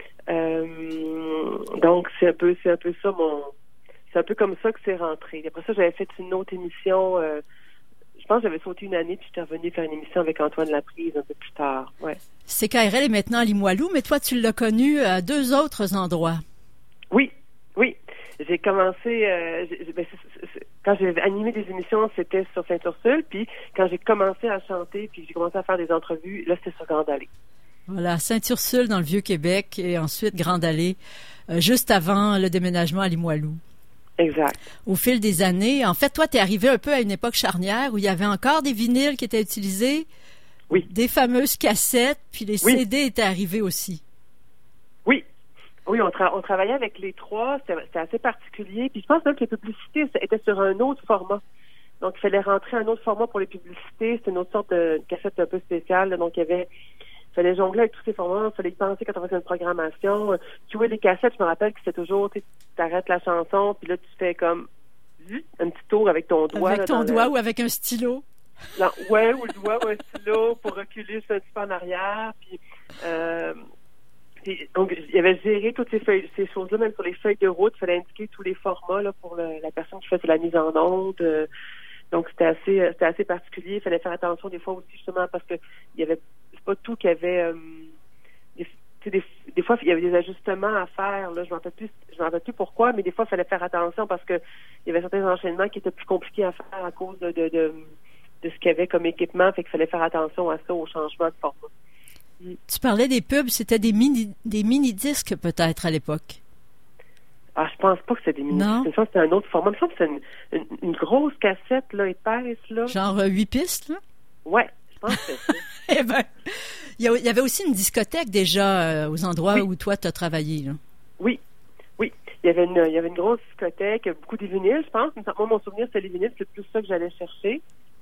Donc, c'est un peu ça, c'est un peu comme ça que c'est rentré. Après ça, j'avais fait une autre émission, je pense que j'avais sauté une année, puis j'étais revenue faire une émission avec Antoine Laprise un peu plus tard. Ouais. CKRL est maintenant à Limoilou, mais toi, tu l'as connu à deux autres endroits. Oui. J'ai commencé, quand j'ai animé des émissions, c'était sur Saint-Ursule, puis quand j'ai commencé à chanter, puis j'ai commencé à faire des entrevues, là, c'était sur Grande Allée. Voilà, Saint-Ursule dans le Vieux-Québec, et ensuite Grande Allée, juste avant le déménagement à Limoilou. Exact. Au fil des années, en fait, toi, t'es arrivé un peu à une époque charnière où il y avait encore des vinyles qui étaient utilisés, des fameuses cassettes, puis les CD étaient arrivés aussi. Oui, on travaillait avec les trois, c'était assez particulier. Puis je pense même que les publicités étaient sur un autre format. Donc, il fallait rentrer un autre format pour les publicités. C'était une autre sorte de cassette un peu spéciale. Là. Donc, il fallait jongler avec tous ces formats. Il fallait y penser quand on faisait une programmation. Jouer les cassettes, je me rappelle que c'était toujours, tu arrêtes la chanson, puis là, tu fais comme un petit tour avec ton doigt. Avec ton doigt ou avec un stylo. Non, ouais, ou le doigt ou un stylo pour reculer un petit peu en arrière. Puis, donc, il y avait géré toutes ces choses-là, même sur les feuilles de route. Il fallait indiquer tous les formats là, pour la personne qui faisait la mise en onde. Donc, c'était assez particulier. Il fallait faire attention des fois aussi, justement, parce que c'est pas tout qu'il y avait... Des fois, il y avait des ajustements à faire. Là, je m'en rappelle plus pourquoi, mais des fois, il fallait faire attention parce que il y avait certains enchaînements qui étaient plus compliqués à faire à cause de ce qu'il y avait comme équipement. Fait qu'il fallait faire attention à ça, au changement de format. Tu parlais des pubs, c'était des mini-disques peut-être à l'époque. Ah, je pense pas que c'était des mini-disques. Ça, c'était un autre format. Il me semble que c'était une grosse cassette là, épaisse. Là. Genre 8 pistes, là? Ouais, je pense que c'est ça. Eh ben, il y avait aussi une discothèque déjà aux endroits où toi, tu as travaillé. Là. Oui. Il y avait une grosse discothèque, beaucoup de vinyles, je pense. Moi, mon souvenir, c'est les vinyles, c'est plus ça que j'allais chercher.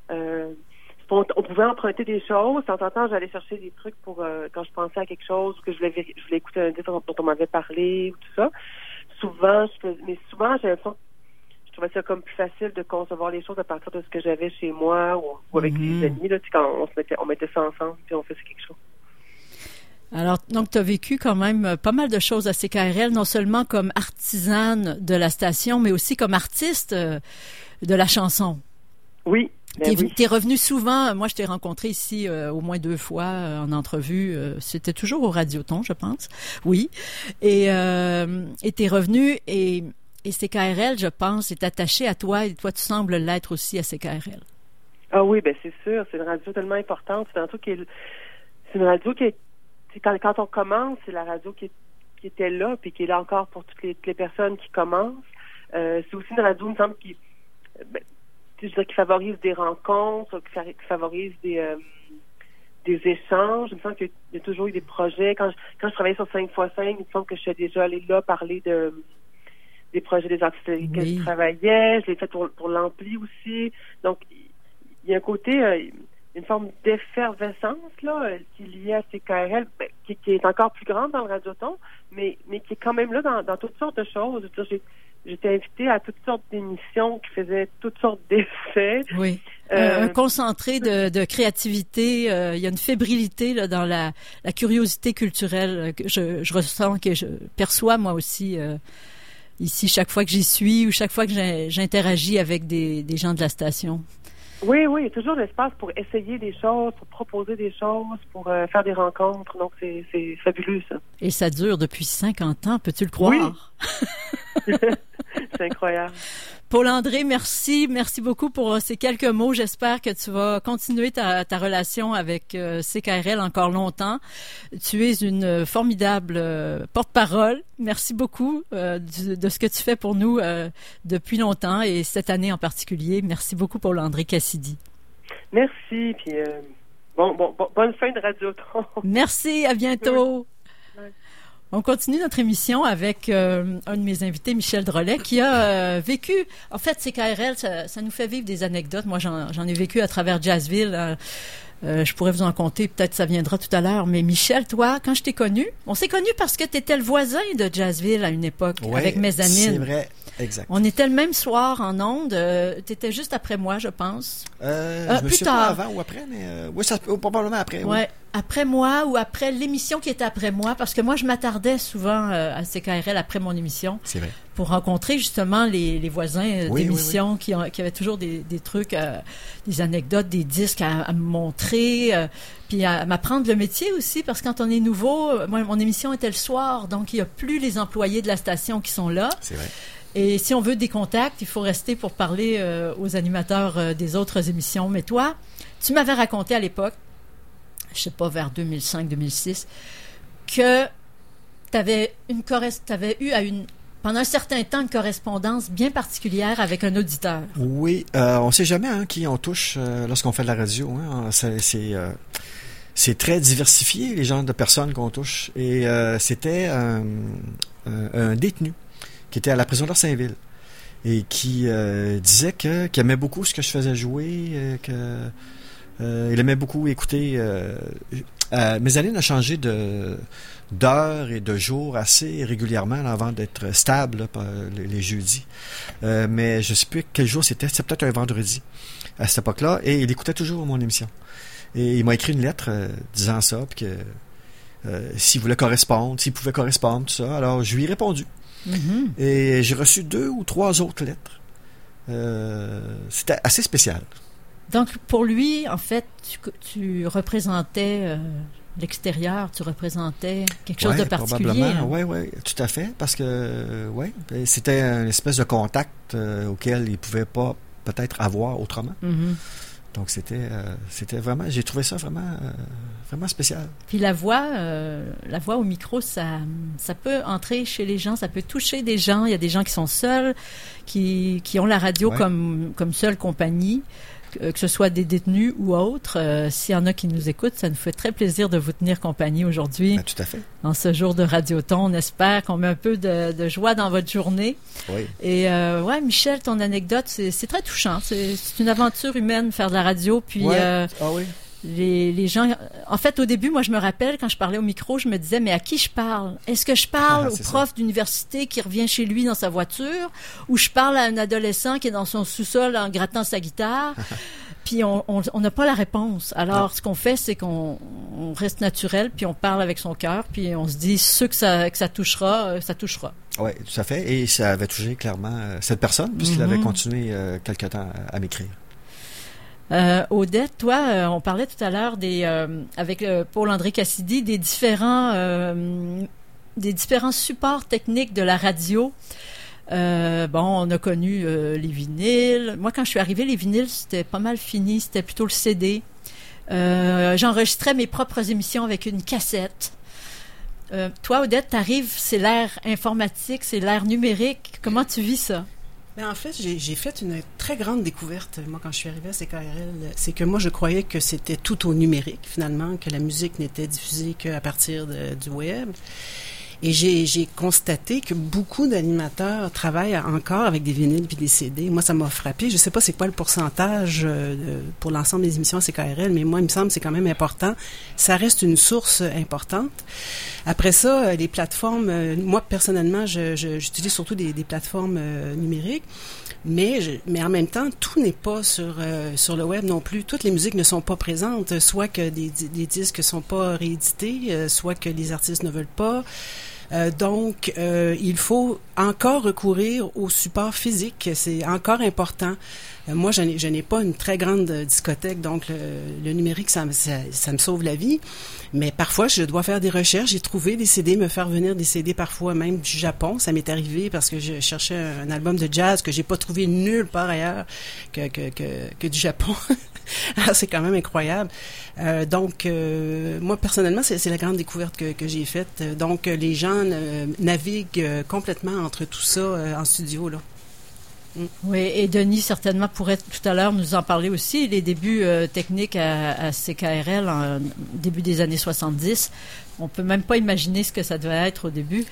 On pouvait emprunter des choses. De temps en temps, j'allais chercher des trucs pour quand je pensais à quelque chose ou que je voulais écouter un disque dont on m'avait parlé ou tout ça. Souvent, j'avais l'impression je trouvais ça comme plus facile de concevoir les choses à partir de ce que j'avais chez moi ou avec les amis, là, quand on mettait ça ensemble puis on faisait quelque chose. Alors, donc, tu as vécu quand même pas mal de choses à CKRL, non seulement comme artisane de la station, mais aussi comme artiste de la chanson. Oui. T'es revenu souvent. Moi, je t'ai rencontré ici au moins 2 fois en entrevue. C'était toujours au Radioton, je pense. Oui. Et t'es revenu et CKRL, je pense, est attaché à toi et toi, tu sembles l'être aussi à CKRL. Ah oui, ben c'est sûr. C'est une radio tellement importante. C'est une radio qui est... Quand on commence, c'est la radio qui était là puis qui est là encore pour toutes les personnes qui commencent. C'est aussi une radio, il me semble, qui favorise des rencontres, qui favorise des échanges. Il me semble qu'il y a toujours eu des projets. Quand je travaillais sur 5x5, il me semble que je suis déjà allée là parler des projets des artistes avec lesquels je travaillais. Je l'ai fait pour l'ampli aussi. Donc, il y a un côté, une forme d'effervescence là, qui est liée à CKRL, qui est encore plus grande dans le Radioton, mais qui est quand même là dans toutes sortes de choses. J'étais invitée à toutes sortes d'émissions qui faisaient toutes sortes d'effets. Oui. Un concentré de créativité. Il y a une fébrilité là, dans la curiosité culturelle que je ressens, que je perçois moi aussi ici chaque fois que j'y suis ou chaque fois que j'interagis avec des gens de la station. Oui, il y a toujours l'espace pour essayer des choses, pour proposer des choses, pour faire des rencontres. Donc, c'est fabuleux, ça. Et ça dure depuis 50 ans, peux-tu le croire? Oui. C'est incroyable. Paul-André, merci beaucoup pour ces quelques mots. J'espère que tu vas continuer ta relation avec CKRL encore longtemps. Tu es une formidable porte-parole. Merci beaucoup de ce que tu fais pour nous depuis longtemps et cette année en particulier. Merci beaucoup, Paul-André Cassidy. Merci, puis bonne fin de Radioton. Merci, à bientôt. Oui. On continue notre émission avec un de mes invités, Michel Drolet, qui a vécu... En fait, CKRL, ça nous fait vivre des anecdotes. Moi, j'en ai vécu à travers Jazzville. Je pourrais vous en conter, peut-être ça viendra tout à l'heure. Mais Michel, toi, quand je t'ai connu, on s'est connu parce que tu étais le voisin de Jazzville à une époque, avec Mezzanine. C'est vrai, exact. On était le même soir en ondes. Tu étais juste après moi, je pense. Je me plus sais tard. pas avant ou après, mais oui, probablement après. Ouais. Oui. Après moi ou après l'émission qui était après moi, parce que moi, je m'attardais souvent à CKRL après mon émission. C'est vrai. Pour rencontrer justement les voisins d'émissions qui avaient toujours des trucs, des anecdotes, des disques à me montrer, puis à m'apprendre le métier aussi, parce que quand on est nouveau, moi, mon émission était le soir, donc il n'y a plus les employés de la station qui sont là. C'est vrai. Et si on veut des contacts, il faut rester pour parler aux animateurs des autres émissions. Mais toi, tu m'avais raconté à l'époque, je sais pas, vers 2005-2006, que tu avais eu pendant un certain temps une correspondance bien particulière avec un auditeur. Oui, on sait jamais qui on touche lorsqu'on fait de la radio. Hein. C'est très diversifié, les genres de personnes qu'on touche. Et c'était un détenu qui était à la prison d'Orsainville et qui disait qu'il aimait beaucoup ce que je faisais jouer, il aimait beaucoup écouter. Mezzanine a changé d'heure et de jour assez régulièrement avant d'être stable les jeudis. Mais je ne sais plus quel jour c'était. C'était peut-être un vendredi à cette époque-là. Et il écoutait toujours mon émission. Et il m'a écrit une lettre disant ça, puis que s'il voulait correspondre, s'il pouvait correspondre, tout ça. Alors, je lui ai répondu. Mm-hmm. Et j'ai reçu 2 ou 3 autres lettres c'était assez spécial. Donc, pour lui, en fait, tu représentais l'extérieur, tu représentais quelque chose de particulier. Oui, tout à fait, parce que, c'était une espèce de contact auquel il ne pouvait pas peut-être avoir autrement. Mm-hmm. Donc, c'était vraiment, j'ai trouvé ça vraiment spécial. Puis la voix au micro, ça peut entrer chez les gens, ça peut toucher des gens. Il y a des gens qui sont seuls, qui ont la radio comme seule compagnie, que ce soit des détenus ou autres. S'il y en a qui nous écoutent, ça nous fait très plaisir de vous tenir compagnie aujourd'hui. Tout à fait. En ce jour de Radioton, on espère qu'on met un peu de joie dans votre journée. Oui. Et Michel, ton anecdote, c'est très touchant. C'est une aventure humaine, faire de la radio. Puis les gens... En fait, au début, moi, je me rappelle, quand je parlais au micro, je me disais, mais à qui je parle? Est-ce que je parle au prof d'université qui revient chez lui dans sa voiture, ou je parle à un adolescent qui est dans son sous-sol en grattant sa guitare? Puis on n'a pas la réponse. Alors, ce qu'on fait, c'est qu'on reste naturel, puis on parle avec son cœur, puis on se dit, ceux que ça touchera, ça touchera. Oui, tout à fait. Et ça avait touché clairement cette personne, puisqu'il avait continué quelque temps à m'écrire. Odette, toi, on parlait tout à l'heure avec Paul-André Cassidy des différents supports techniques de la radio. On a connu les vinyles. Moi, quand je suis arrivée, les vinyles, c'était pas mal fini. C'était plutôt le CD. J'enregistrais mes propres émissions avec une cassette. Toi, Odette, t'arrives, c'est l'ère informatique, c'est l'ère numérique. Comment tu vis ça? Ben, en fait, j'ai fait une très grande découverte, moi, quand je suis arrivée à CKRL. C'est que moi, je croyais que c'était tout au numérique, finalement, que la musique n'était diffusée qu'à partir du web. Et j'ai constaté que beaucoup d'animateurs travaillent encore avec des vinyles puis des CD. Moi, ça m'a frappé. Je sais pas c'est quoi le pourcentage pour l'ensemble des émissions à CKRL, mais moi, il me semble que c'est quand même important. Ça reste une source importante. Après ça, les plateformes, moi, personnellement, j'utilise surtout des plateformes numériques. Mais en même temps, tout n'est pas sur le web non plus. Toutes les musiques ne sont pas présentes, soit que des disques sont pas réédités, soit que les artistes ne veulent pas. Donc, il faut encore recourir au support physique. C'est encore important. Moi, je n'ai pas une très grande discothèque, donc le numérique, ça me sauve la vie. Mais parfois, je dois faire des recherches. J'ai trouvé des CD, me faire venir des CD parfois même du Japon. Ça m'est arrivé parce que je cherchais un album de jazz que j'ai pas trouvé nulle part ailleurs que du Japon. C'est quand même incroyable. Donc, moi, personnellement, c'est la grande découverte que j'ai faite. Donc, les gens naviguent complètement entre tout ça en studio, là. Oui, et Denis, certainement, pourrait tout à l'heure nous en parler aussi. Les débuts techniques à CKRL, en début des années 70, on peut même pas imaginer ce que ça devait être au début.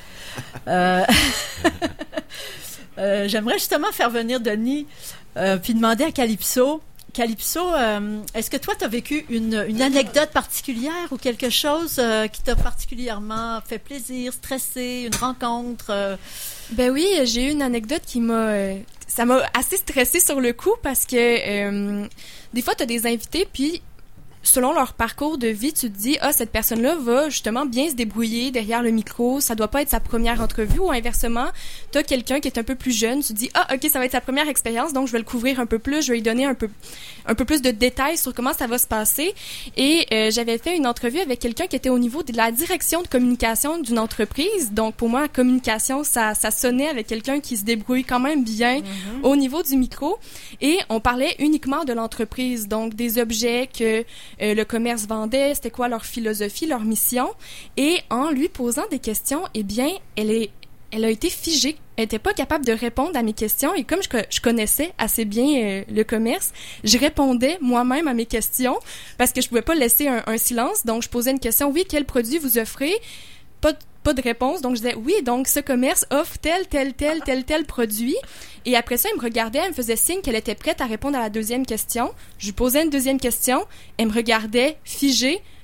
J'aimerais justement faire venir Denis, puis demander à Calypso, est-ce que toi, tu as vécu une anecdote particulière ou quelque chose qui t'a particulièrement fait plaisir, stressé, une rencontre? Ben oui, j'ai eu une anecdote ça m'a assez stressée sur le coup parce que des fois, tu as des invités, puis selon leur parcours de vie, tu te dis, cette personne-là va justement bien se débrouiller derrière le micro, ça doit pas être sa première entrevue, ou inversement, t'as quelqu'un qui est un peu plus jeune, tu te dis, ok, ça va être sa première expérience, donc je vais le couvrir un peu plus, je vais lui donner un peu plus de détails sur comment ça va se passer. Et j'avais fait une entrevue avec quelqu'un qui était au niveau de la direction de communication d'une entreprise, donc pour moi, la communication, ça sonnait avec quelqu'un qui se débrouille quand même bien au niveau du micro, et on parlait uniquement de l'entreprise, donc des objets que le commerce vendait, c'était quoi leur philosophie, leur mission. Et en lui posant des questions, eh bien, elle a été figée. Elle n'était pas capable de répondre à mes questions. Et comme je connaissais assez bien le commerce, je répondais moi-même à mes questions parce que je pouvais pas laisser un silence. Donc, je posais une question. Oui, quel produit vous offrez? Pas de réponse. Donc, je disais, oui, donc ce commerce offre tel produit. Et après ça, elle me regardait, elle me faisait signe qu'elle était prête à répondre à la deuxième question. Je lui posais une deuxième question. Elle me regardait figée.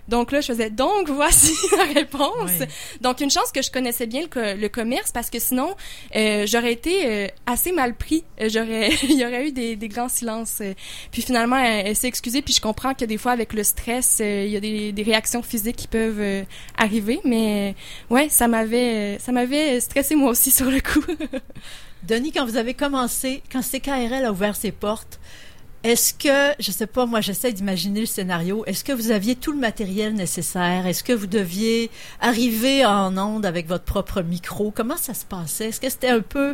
Donc là, je faisais « donc voici la réponse Oui. ». Donc une chance que je connaissais bien le commerce parce que sinon, j'aurais été assez mal pris. Il y aurait eu des grands silences. Puis finalement, elle s'est excusée. Puis je comprends que des fois, avec le stress, il y a des réactions physiques qui peuvent arriver. Mais ouais, ça m'avait stressé moi aussi sur le coup. Denis, quand vous avez commencé, quand CKRL a ouvert ses portes, est-ce que, je sais pas, moi j'essaie d'imaginer le scénario, est-ce que vous aviez tout le matériel nécessaire? Est-ce que vous deviez arriver en onde avec votre propre micro? Comment ça se passait? Est-ce que c'était un peu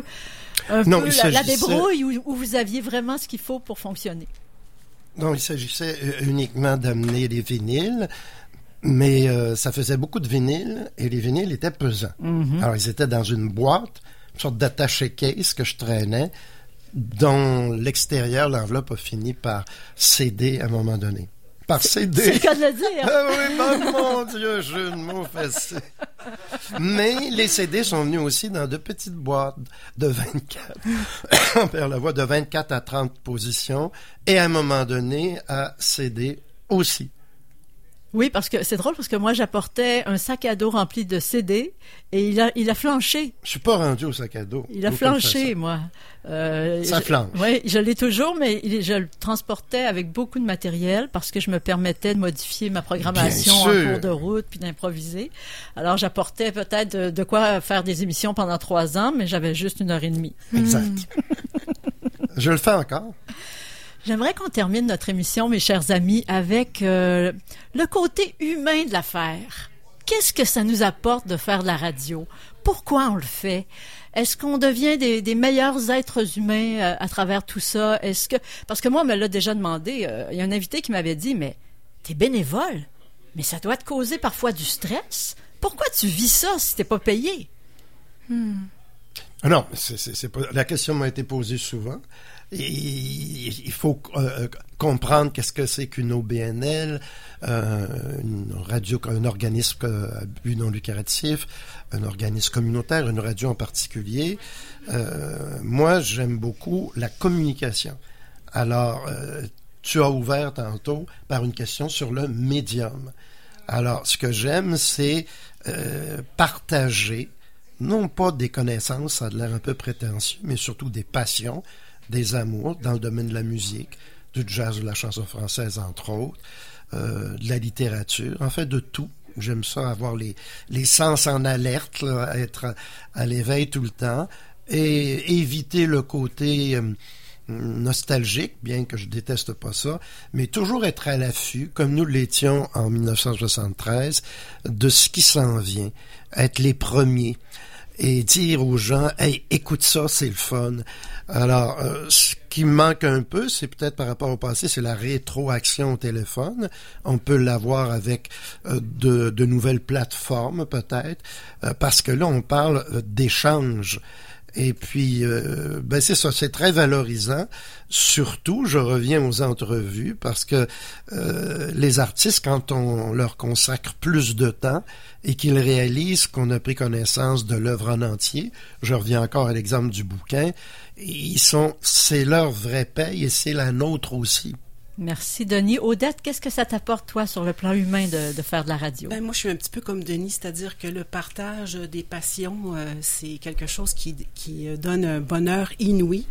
la débrouille ou vous aviez vraiment ce qu'il faut pour fonctionner? Non, il s'agissait uniquement d'amener les vinyles, mais ça faisait beaucoup de vinyles et les vinyles étaient pesants. Mm-hmm. Alors ils étaient dans une boîte, une sorte d'attaché case que je traînais, dont l'extérieur, l'enveloppe a fini par céder à un moment donné. Par céder. C'est le cas de le dire. Ah oui, mon Dieu, jeu de mots facile. Mais les CD sont venus aussi dans de petites boîtes de 24. On perd la voix de 24 à 30 positions. Et à un moment donné, à CD aussi. Oui, parce que c'est drôle parce que moi j'apportais un sac à dos rempli de CD et il a flanché. Je suis pas rendu au sac à dos. Il a flanché, moi. Ça flanche. Oui, je l'ai toujours, mais je le transportais avec beaucoup de matériel parce que je me permettais de modifier ma programmation en cours de route puis d'improviser. Alors j'apportais peut-être de quoi faire des émissions pendant 3 ans, mais j'avais juste 1h30. Exact. Je le fais encore. J'aimerais qu'on termine notre émission, mes chers amis, avec le côté humain de l'affaire. Qu'est-ce que ça nous apporte de faire de la radio? Pourquoi on le fait? Est-ce qu'on devient des meilleurs êtres humains à travers tout ça? Parce que moi, on me l'a déjà demandé. Il y a un invité qui m'avait dit, mais t'es bénévole, mais ça doit te causer parfois du stress. Pourquoi tu vis ça si t'es pas payé? Non, c'est pas. La question m'a été posée souvent. Il faut comprendre qu'est-ce que c'est qu'une OBNL, une radio, un organisme à but non lucratif, un organisme communautaire, une radio en particulier. Moi, j'aime beaucoup la communication. Alors, tu as ouvert tantôt par une question sur le médium. Alors, ce que j'aime, c'est partager, non pas des connaissances, ça a l'air un peu prétentieux, mais surtout des passions, des amours dans le domaine de la musique, du jazz, de la chanson française, entre autres, de la littérature, en fait, de tout. J'aime ça, avoir les sens en alerte, là, être à l'éveil tout le temps, et éviter le côté nostalgique, bien que je déteste pas ça, mais toujours être à l'affût, comme nous l'étions en 1973, de ce qui s'en vient, être les premiers. Et dire aux gens, hey, écoute ça, c'est le fun. Alors, ce qui me manque un peu, c'est peut-être par rapport au passé, c'est la rétroaction au téléphone. On peut l'avoir avec de nouvelles plateformes, peut-être, parce que là, on parle d'échange. Et puis, c'est ça, c'est très valorisant. Surtout, je reviens aux entrevues, parce que les artistes, quand on leur consacre plus de temps et qu'ils réalisent qu'on a pris connaissance de l'œuvre en entier, je reviens encore à l'exemple du bouquin, c'est leur vraie paye et c'est la nôtre aussi. Merci, Denis. Odette, qu'est-ce que ça t'apporte, toi, sur le plan humain de faire de la radio? Moi, je suis un petit peu comme Denis, c'est-à-dire que le partage des passions, c'est quelque chose qui donne un bonheur inouï.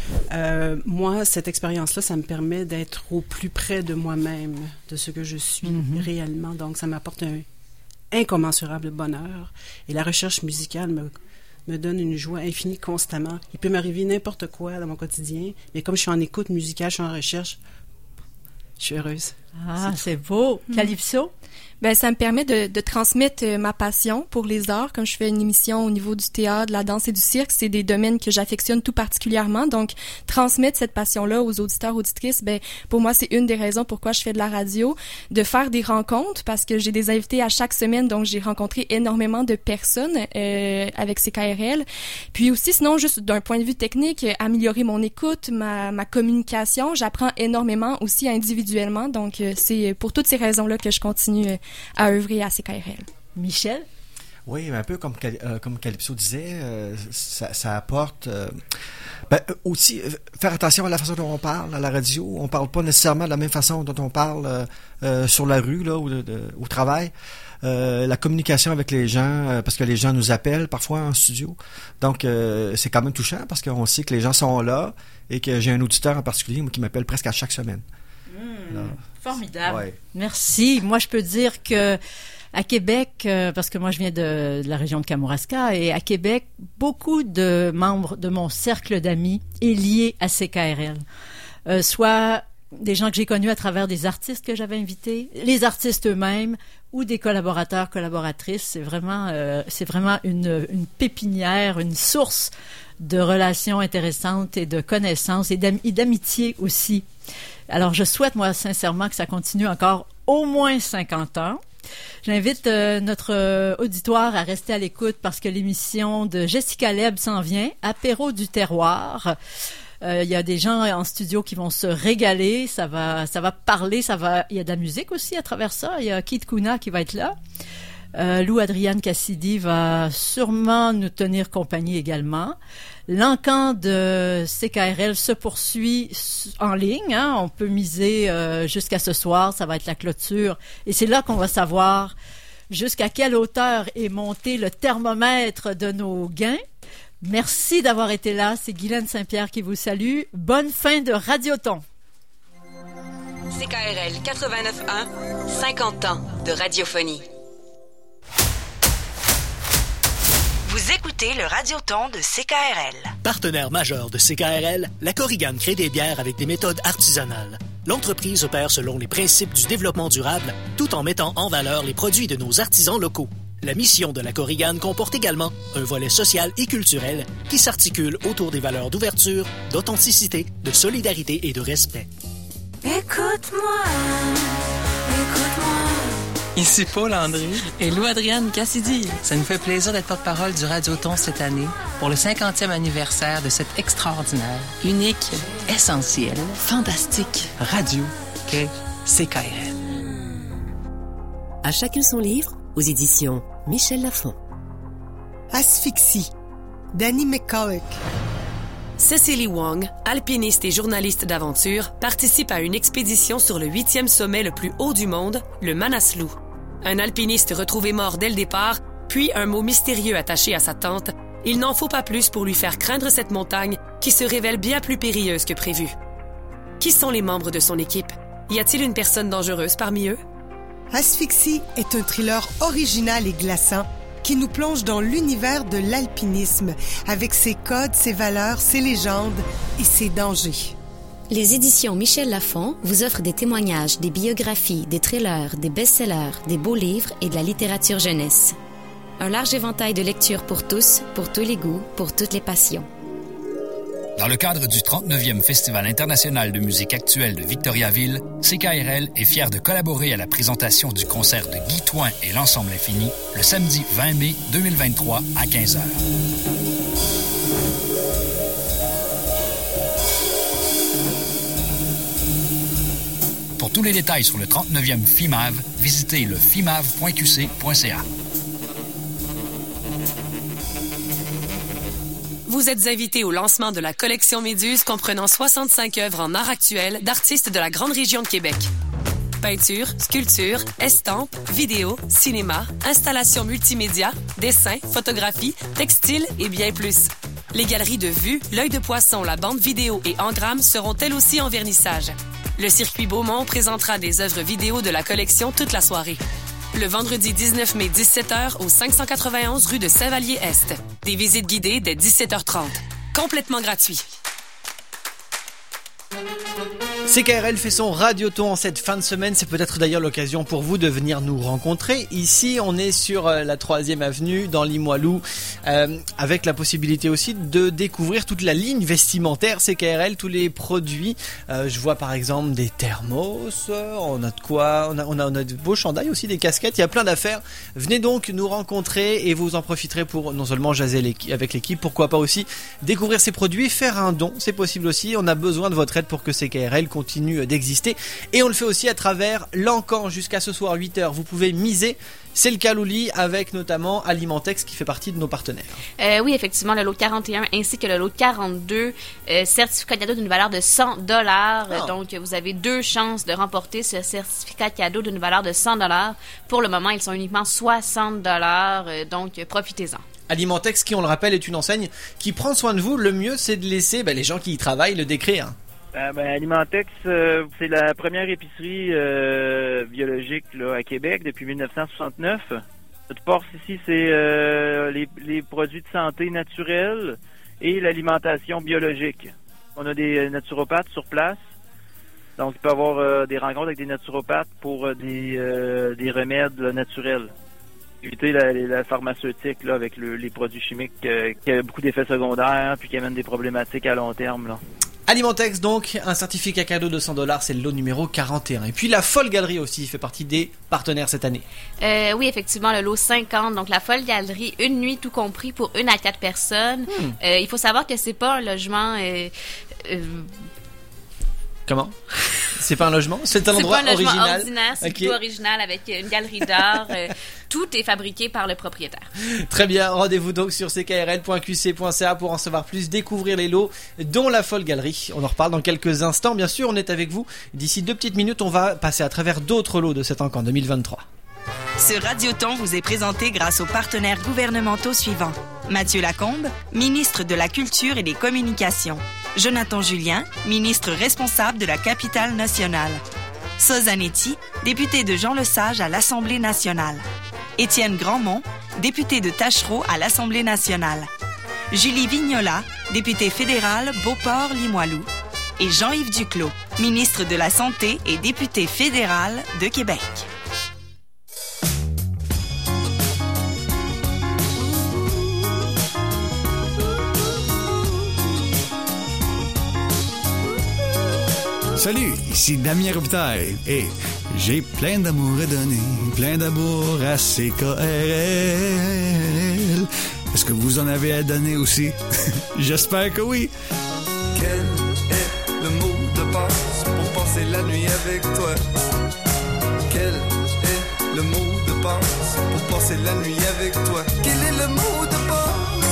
Moi, cette expérience-là, ça me permet d'être au plus près de moi-même, de ce que je suis réellement. Donc, ça m'apporte un incommensurable bonheur. Et la recherche musicale me donne une joie infinie constamment. Il peut m'arriver n'importe quoi dans mon quotidien, mais comme je suis en écoute musicale, je suis en recherche, je suis heureuse. Ah, c'est beau. Calypso? Ça me permet de transmettre ma passion pour les arts. Comme je fais une émission au niveau du théâtre, de la danse et du cirque, c'est des domaines que j'affectionne tout particulièrement. Donc, transmettre cette passion-là aux auditeurs, auditrices, pour moi, c'est une des raisons pourquoi je fais de la radio. De faire des rencontres, parce que j'ai des invités à chaque semaine, donc j'ai rencontré énormément de personnes avec CKRL. Puis aussi, sinon, juste d'un point de vue technique, améliorer mon écoute, ma communication. J'apprends énormément aussi individuellement. Donc, c'est pour toutes ces raisons-là que je continue à œuvrer à CKRL. Michel? Oui, un peu comme Calypso disait, ça apporte Aussi, faire attention à la façon dont on parle à la radio. On parle pas nécessairement de la même façon dont on parle sur la rue là, ou au travail. La communication avec les gens, parce que les gens nous appellent parfois en studio. Donc, c'est quand même touchant parce qu'on sait que les gens sont là et que j'ai un auditeur en particulier qui m'appelle presque à chaque semaine. Formidable. Ouais. Merci. Moi, je peux dire que à Québec, parce que moi, je viens de la région de Kamouraska, et à Québec, beaucoup de membres de mon cercle d'amis est lié à CKRL. Soit des gens que j'ai connus à travers des artistes que j'avais invités, les artistes eux-mêmes, ou des collaborateurs, collaboratrices. C'est vraiment une pépinière, une source de relations intéressantes et de connaissances et d'amitié aussi. Alors, je souhaite, moi, sincèrement, que ça continue encore au moins 50 ans. J'invite notre auditoire à rester à l'écoute parce que l'émission de Jessica Leb s'en vient, Apéro du terroir. Il y a des gens en studio qui vont se régaler, ça va parler, il y a de la musique aussi à travers ça. Il y a Keith Kuna qui va être là. Lou Adrienne Cassidy va sûrement nous tenir compagnie également. L'encan de CKRL se poursuit en ligne. Hein? On peut miser jusqu'à ce soir. Ça va être la clôture. Et c'est là qu'on va savoir jusqu'à quelle hauteur est monté le thermomètre de nos gains. Merci d'avoir été là. C'est Guylaine Saint-Pierre qui vous salue. Bonne fin de Radioton. CKRL 89.1, 50 ans de radiophonie. Vous écoutez le Radioton de CKRL. Partenaire majeur de CKRL, la Korrigan crée des bières avec des méthodes artisanales. L'entreprise opère selon les principes du développement durable, tout en mettant en valeur les produits de nos artisans locaux. La mission de la Korrigan comporte également un volet social et culturel qui s'articule autour des valeurs d'ouverture, d'authenticité, de solidarité et de respect. Écoute-moi. Ici Paul André et Lou Adrienne Cassidy. Ça nous fait plaisir d'être porte-parole du Radioton cette année pour le 50e anniversaire de cette extraordinaire, unique, essentielle, fantastique radio qu'est CKRL. À chacun son livre, aux éditions Michel Lafon. Asphyxie, Danny McCulloch. Cecily Wong, alpiniste et journaliste d'aventure, participe à une expédition sur le 8e sommet le plus haut du monde, le Manaslu. Un alpiniste retrouvé mort dès le départ, puis un mot mystérieux attaché à sa tente. Il n'en faut pas plus pour lui faire craindre cette montagne qui se révèle bien plus périlleuse que prévu. Qui sont les membres de son équipe? Y a-t-il une personne dangereuse parmi eux? Asphyxie est un thriller original et glaçant qui nous plonge dans l'univers de l'alpinisme avec ses codes, ses valeurs, ses légendes et ses dangers. Les éditions Michel Lafon vous offrent des témoignages, des biographies, des trailers, des best-sellers, des beaux livres et de la littérature jeunesse. Un large éventail de lectures pour tous les goûts, pour toutes les passions. Dans le cadre du 39e Festival international de musique actuelle de Victoriaville, CKRL est fier de collaborer à la présentation du concert de Guy Thoin et l'Ensemble Infini le samedi 20 mai 2023 à 15h. Pour tous les détails sur le 39e FIMAV, visitez le fimav.qc.ca. Vous êtes invité au lancement de la collection Méduse comprenant 65 œuvres en art actuel d'artistes de la grande région de Québec. Peinture, sculpture, estampes, vidéo, cinéma, installations multimédia, dessins, photographies, textiles et bien plus. Les galeries de vue, l'œil de poisson, la bande vidéo et engrammes seront elles aussi en vernissage. Le circuit Beaumont présentera des œuvres vidéo de la collection toute la soirée. Le vendredi 19 mai, 17h, au 591 rue de Saint-Vallier-Est. Des visites guidées dès 17h30. Complètement gratuit. CKRL fait son Radioton en cette fin de semaine. C'est peut-être d'ailleurs l'occasion pour vous de venir nous rencontrer. Ici, on est sur la 3e avenue dans Limoilou, avec la possibilité aussi de découvrir toute la ligne vestimentaire CKRL, tous les produits. Je vois par exemple des thermos, on a de quoi, on a de beaux chandails aussi, des casquettes, il y a plein d'affaires. Venez donc nous rencontrer et vous en profiterez pour non seulement jaser avec l'équipe, pourquoi pas aussi découvrir ces produits, faire un don, c'est possible aussi. On a besoin de votre aide pour que CKRL continue d'exister. Et on le fait aussi à travers l'Encan jusqu'à ce soir 8h. Vous pouvez miser. C'est le cas, Loli, avec notamment Alimentex qui fait partie de nos partenaires. Oui, effectivement, le lot 41 ainsi que le lot 42, certificat cadeau d'une valeur de $100. Donc, vous avez 2 chances de remporter ce certificat cadeau d'une valeur de $100. Pour le moment, ils sont uniquement $60, donc profitez-en. Alimentex, qui, on le rappelle, est une enseigne qui prend soin de vous. Le mieux, c'est de laisser les gens qui y travaillent le décrire. Alimentex, c'est la première épicerie biologique là, à Québec depuis 1969. Notre force ici, c'est les produits de santé naturels et l'alimentation biologique. On a des naturopathes sur place. Donc, il peut y avoir des rencontres avec des naturopathes pour des remèdes là, naturels. Éviter la pharmaceutique là, avec les produits chimiques qui a beaucoup d'effets secondaires puis qui amènent des problématiques à long terme. Là. Alimentex, donc, un certificat cadeau de $100, c'est le lot numéro 41. Et puis la Folle Galerie aussi fait partie des partenaires cette année. Oui, effectivement, le lot 50, donc la Folle Galerie, une nuit tout compris pour 1 à 4 personnes. Il faut savoir que c'est pas un logement... Comment? C'est pas un logement? C'est un endroit original? C'est pas un logement ordinaire, c'est plutôt original avec une galerie d'art. Tout est fabriqué par le propriétaire. Très bien, rendez-vous donc sur ckrl.qc.ca pour en savoir plus, découvrir les lots, dont la Folle Galerie. On en reparle dans quelques instants. Bien sûr, on est avec vous. D'ici 2 petites minutes, on va passer à travers d'autres lots de cet Encan 2023. Ce Radioton vous est présenté grâce aux partenaires gouvernementaux suivants. Mathieu Lacombe, ministre de la Culture et des Communications. Jonathan Julien, ministre responsable de la Capitale nationale. Sozanetti, député de Jean Lesage à l'Assemblée nationale. Étienne Grandmont, député de Tachereau à l'Assemblée nationale. Julie Vignola, députée fédérale Beauport-Limoilou. Et Jean-Yves Duclos, ministre de la Santé et député fédéral de Québec. Salut, ici Damien Robitaille et j'ai plein d'amour à donner, plein d'amour à CKRL. Est-ce que vous en avez à donner aussi? J'espère que oui. Quel est le mot de passe pour passer la nuit avec toi? Quel est le mot de passe pour passer la nuit avec toi? Quel est le mot de passe?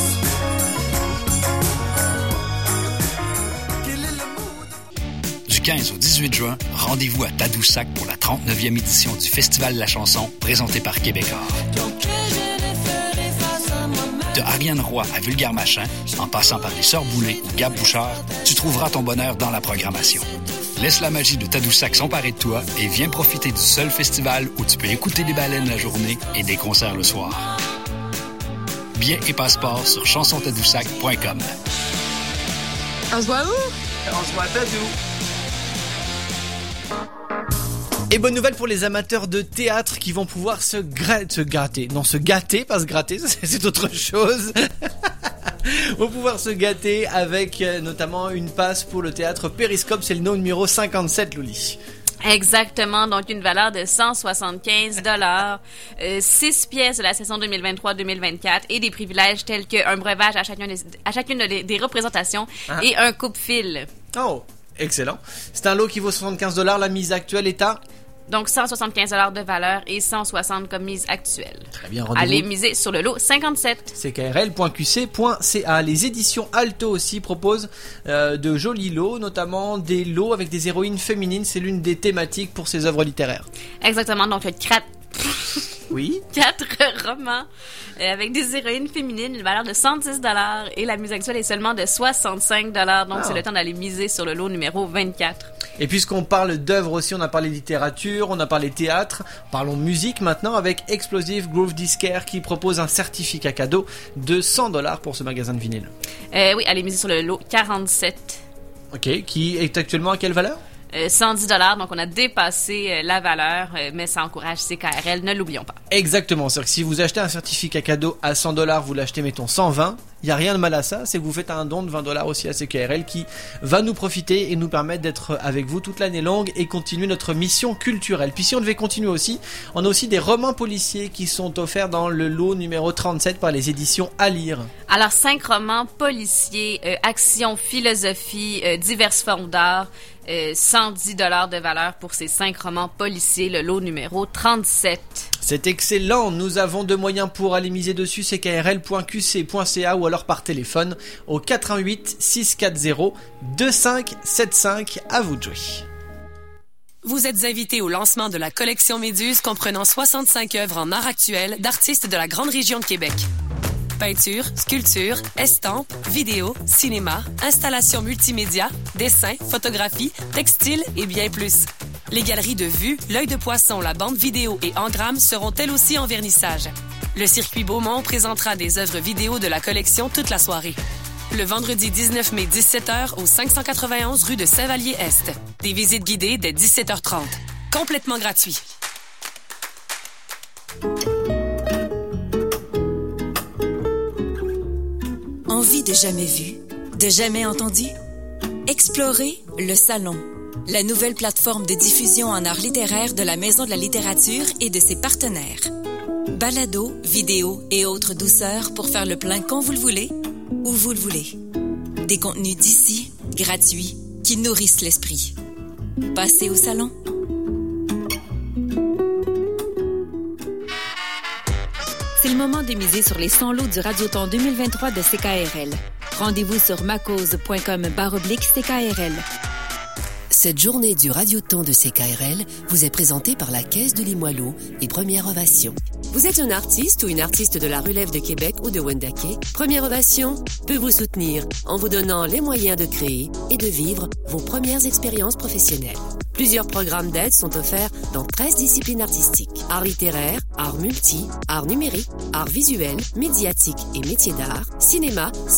Du 15 au 18 juin, rendez-vous à Tadoussac pour la 39e édition du Festival de la chanson présenté par Québécois. De Ariane Roy à Vulgaire Machin, en passant par les Sœurs Boulay ou Gab Bouchard, tu trouveras ton bonheur dans la programmation. Laisse la magie de Tadoussac s'emparer de toi et viens profiter du seul festival où tu peux écouter des baleines la journée et des concerts le soir. Billets et passeports sur chansontadoussac.com. On se voit où? On se voit à Tadou. Et bonne nouvelle pour les amateurs de théâtre qui vont pouvoir se gâter, pas se gratter, c'est autre chose. Vont pouvoir se gâter avec notamment une passe pour le théâtre Périscope, c'est le lot numéro 57, Loli. Exactement, donc une valeur de $175, 6 pièces de la saison 2023-2024 et des privilèges tels qu'un breuvage à chacune des représentations et un coupe-fil. Oh, excellent. C'est un lot qui vaut $75, la mise actuelle est à... Donc, $175 de valeur et 160 comme mise actuelle. Très bien, rendez-vous. Allez miser sur le lot 57. ckrl.qc.ca. Les éditions Alto aussi proposent de jolis lots, notamment des lots avec des héroïnes féminines. C'est l'une des thématiques pour ces œuvres littéraires. Exactement, donc oui. 4 romans avec des héroïnes féminines, une valeur de $110 et la mise actuelle est seulement de $65. Donc, c'est le temps d'aller miser sur le lot numéro 24. Et puisqu'on parle d'œuvres aussi, on a parlé littérature, on a parlé théâtre, parlons musique maintenant avec Explosive Groove Disquaire qui propose un certificat cadeau de $100 pour ce magasin de vinyle. Oui, allez miser sur le lot 47. Ok, qui est actuellement à quelle valeur? $110, donc on a dépassé la valeur, mais ça encourage CKRL, ne l'oublions pas. Exactement, c'est-à-dire que si vous achetez un certificat cadeau à $100, vous l'achetez mettons 120, il n'y a rien de mal à ça, c'est que vous faites un don de $20 aussi à CKRL qui va nous profiter et nous permettre d'être avec vous toute l'année longue et continuer notre mission culturelle. Puis si on devait continuer aussi, on a aussi des romans policiers qui sont offerts dans le lot numéro 37 par les éditions À lire. Alors 5 romans policiers, action, philosophie, diverses formes d'art, 110 $ de valeur pour ces 5 romans policiers, le lot numéro 37. C'est excellent. Nous avons 2 moyens pour aller miser dessus, ckrl.qc.ca ou alors par téléphone au 88 640 2575. À vous de jouer. Vous êtes invité au lancement de la collection Méduse comprenant 65 œuvres en art actuel d'artistes de la grande région de Québec. Peinture, sculpture, estampes, vidéo, cinéma, installations multimédia, dessins, photographies, textiles et bien plus. Les galeries de vue, l'œil de poisson, la bande vidéo et engramme seront elles aussi en vernissage. Le circuit Beaumont présentera des œuvres vidéo de la collection toute la soirée. Le vendredi 19 mai, 17h, au 591 rue de Saint-Vallier-Est. Des visites guidées dès 17h30. Complètement gratuit. Envie de jamais vu, de jamais entendu? Explorez Le Salon, la nouvelle plateforme de diffusion en art littéraire de la Maison de la littérature et de ses partenaires. Balado, vidéo et autres douceurs pour faire le plein quand vous le voulez, où vous le voulez. Des contenus d'ici, gratuits, qui nourrissent l'esprit. Passez au salon. C'est le moment de miser sur les 100 lots du Radioton 2023 de CKRL. Rendez-vous sur macause.com/CKRL. Cette journée du Radioton de CKRL vous est présentée par la Caisse de Limoilou et Première Ovation. Vous êtes un artiste ou une artiste de la relève de Québec ou de Wendake? Première Ovation peut vous soutenir en vous donnant les moyens de créer et de vivre vos premières expériences professionnelles. Plusieurs programmes d'aide sont offerts dans 13 disciplines artistiques. Art littéraire, art multi, art numérique, art visuel, médiatique et métiers d'art, cinéma,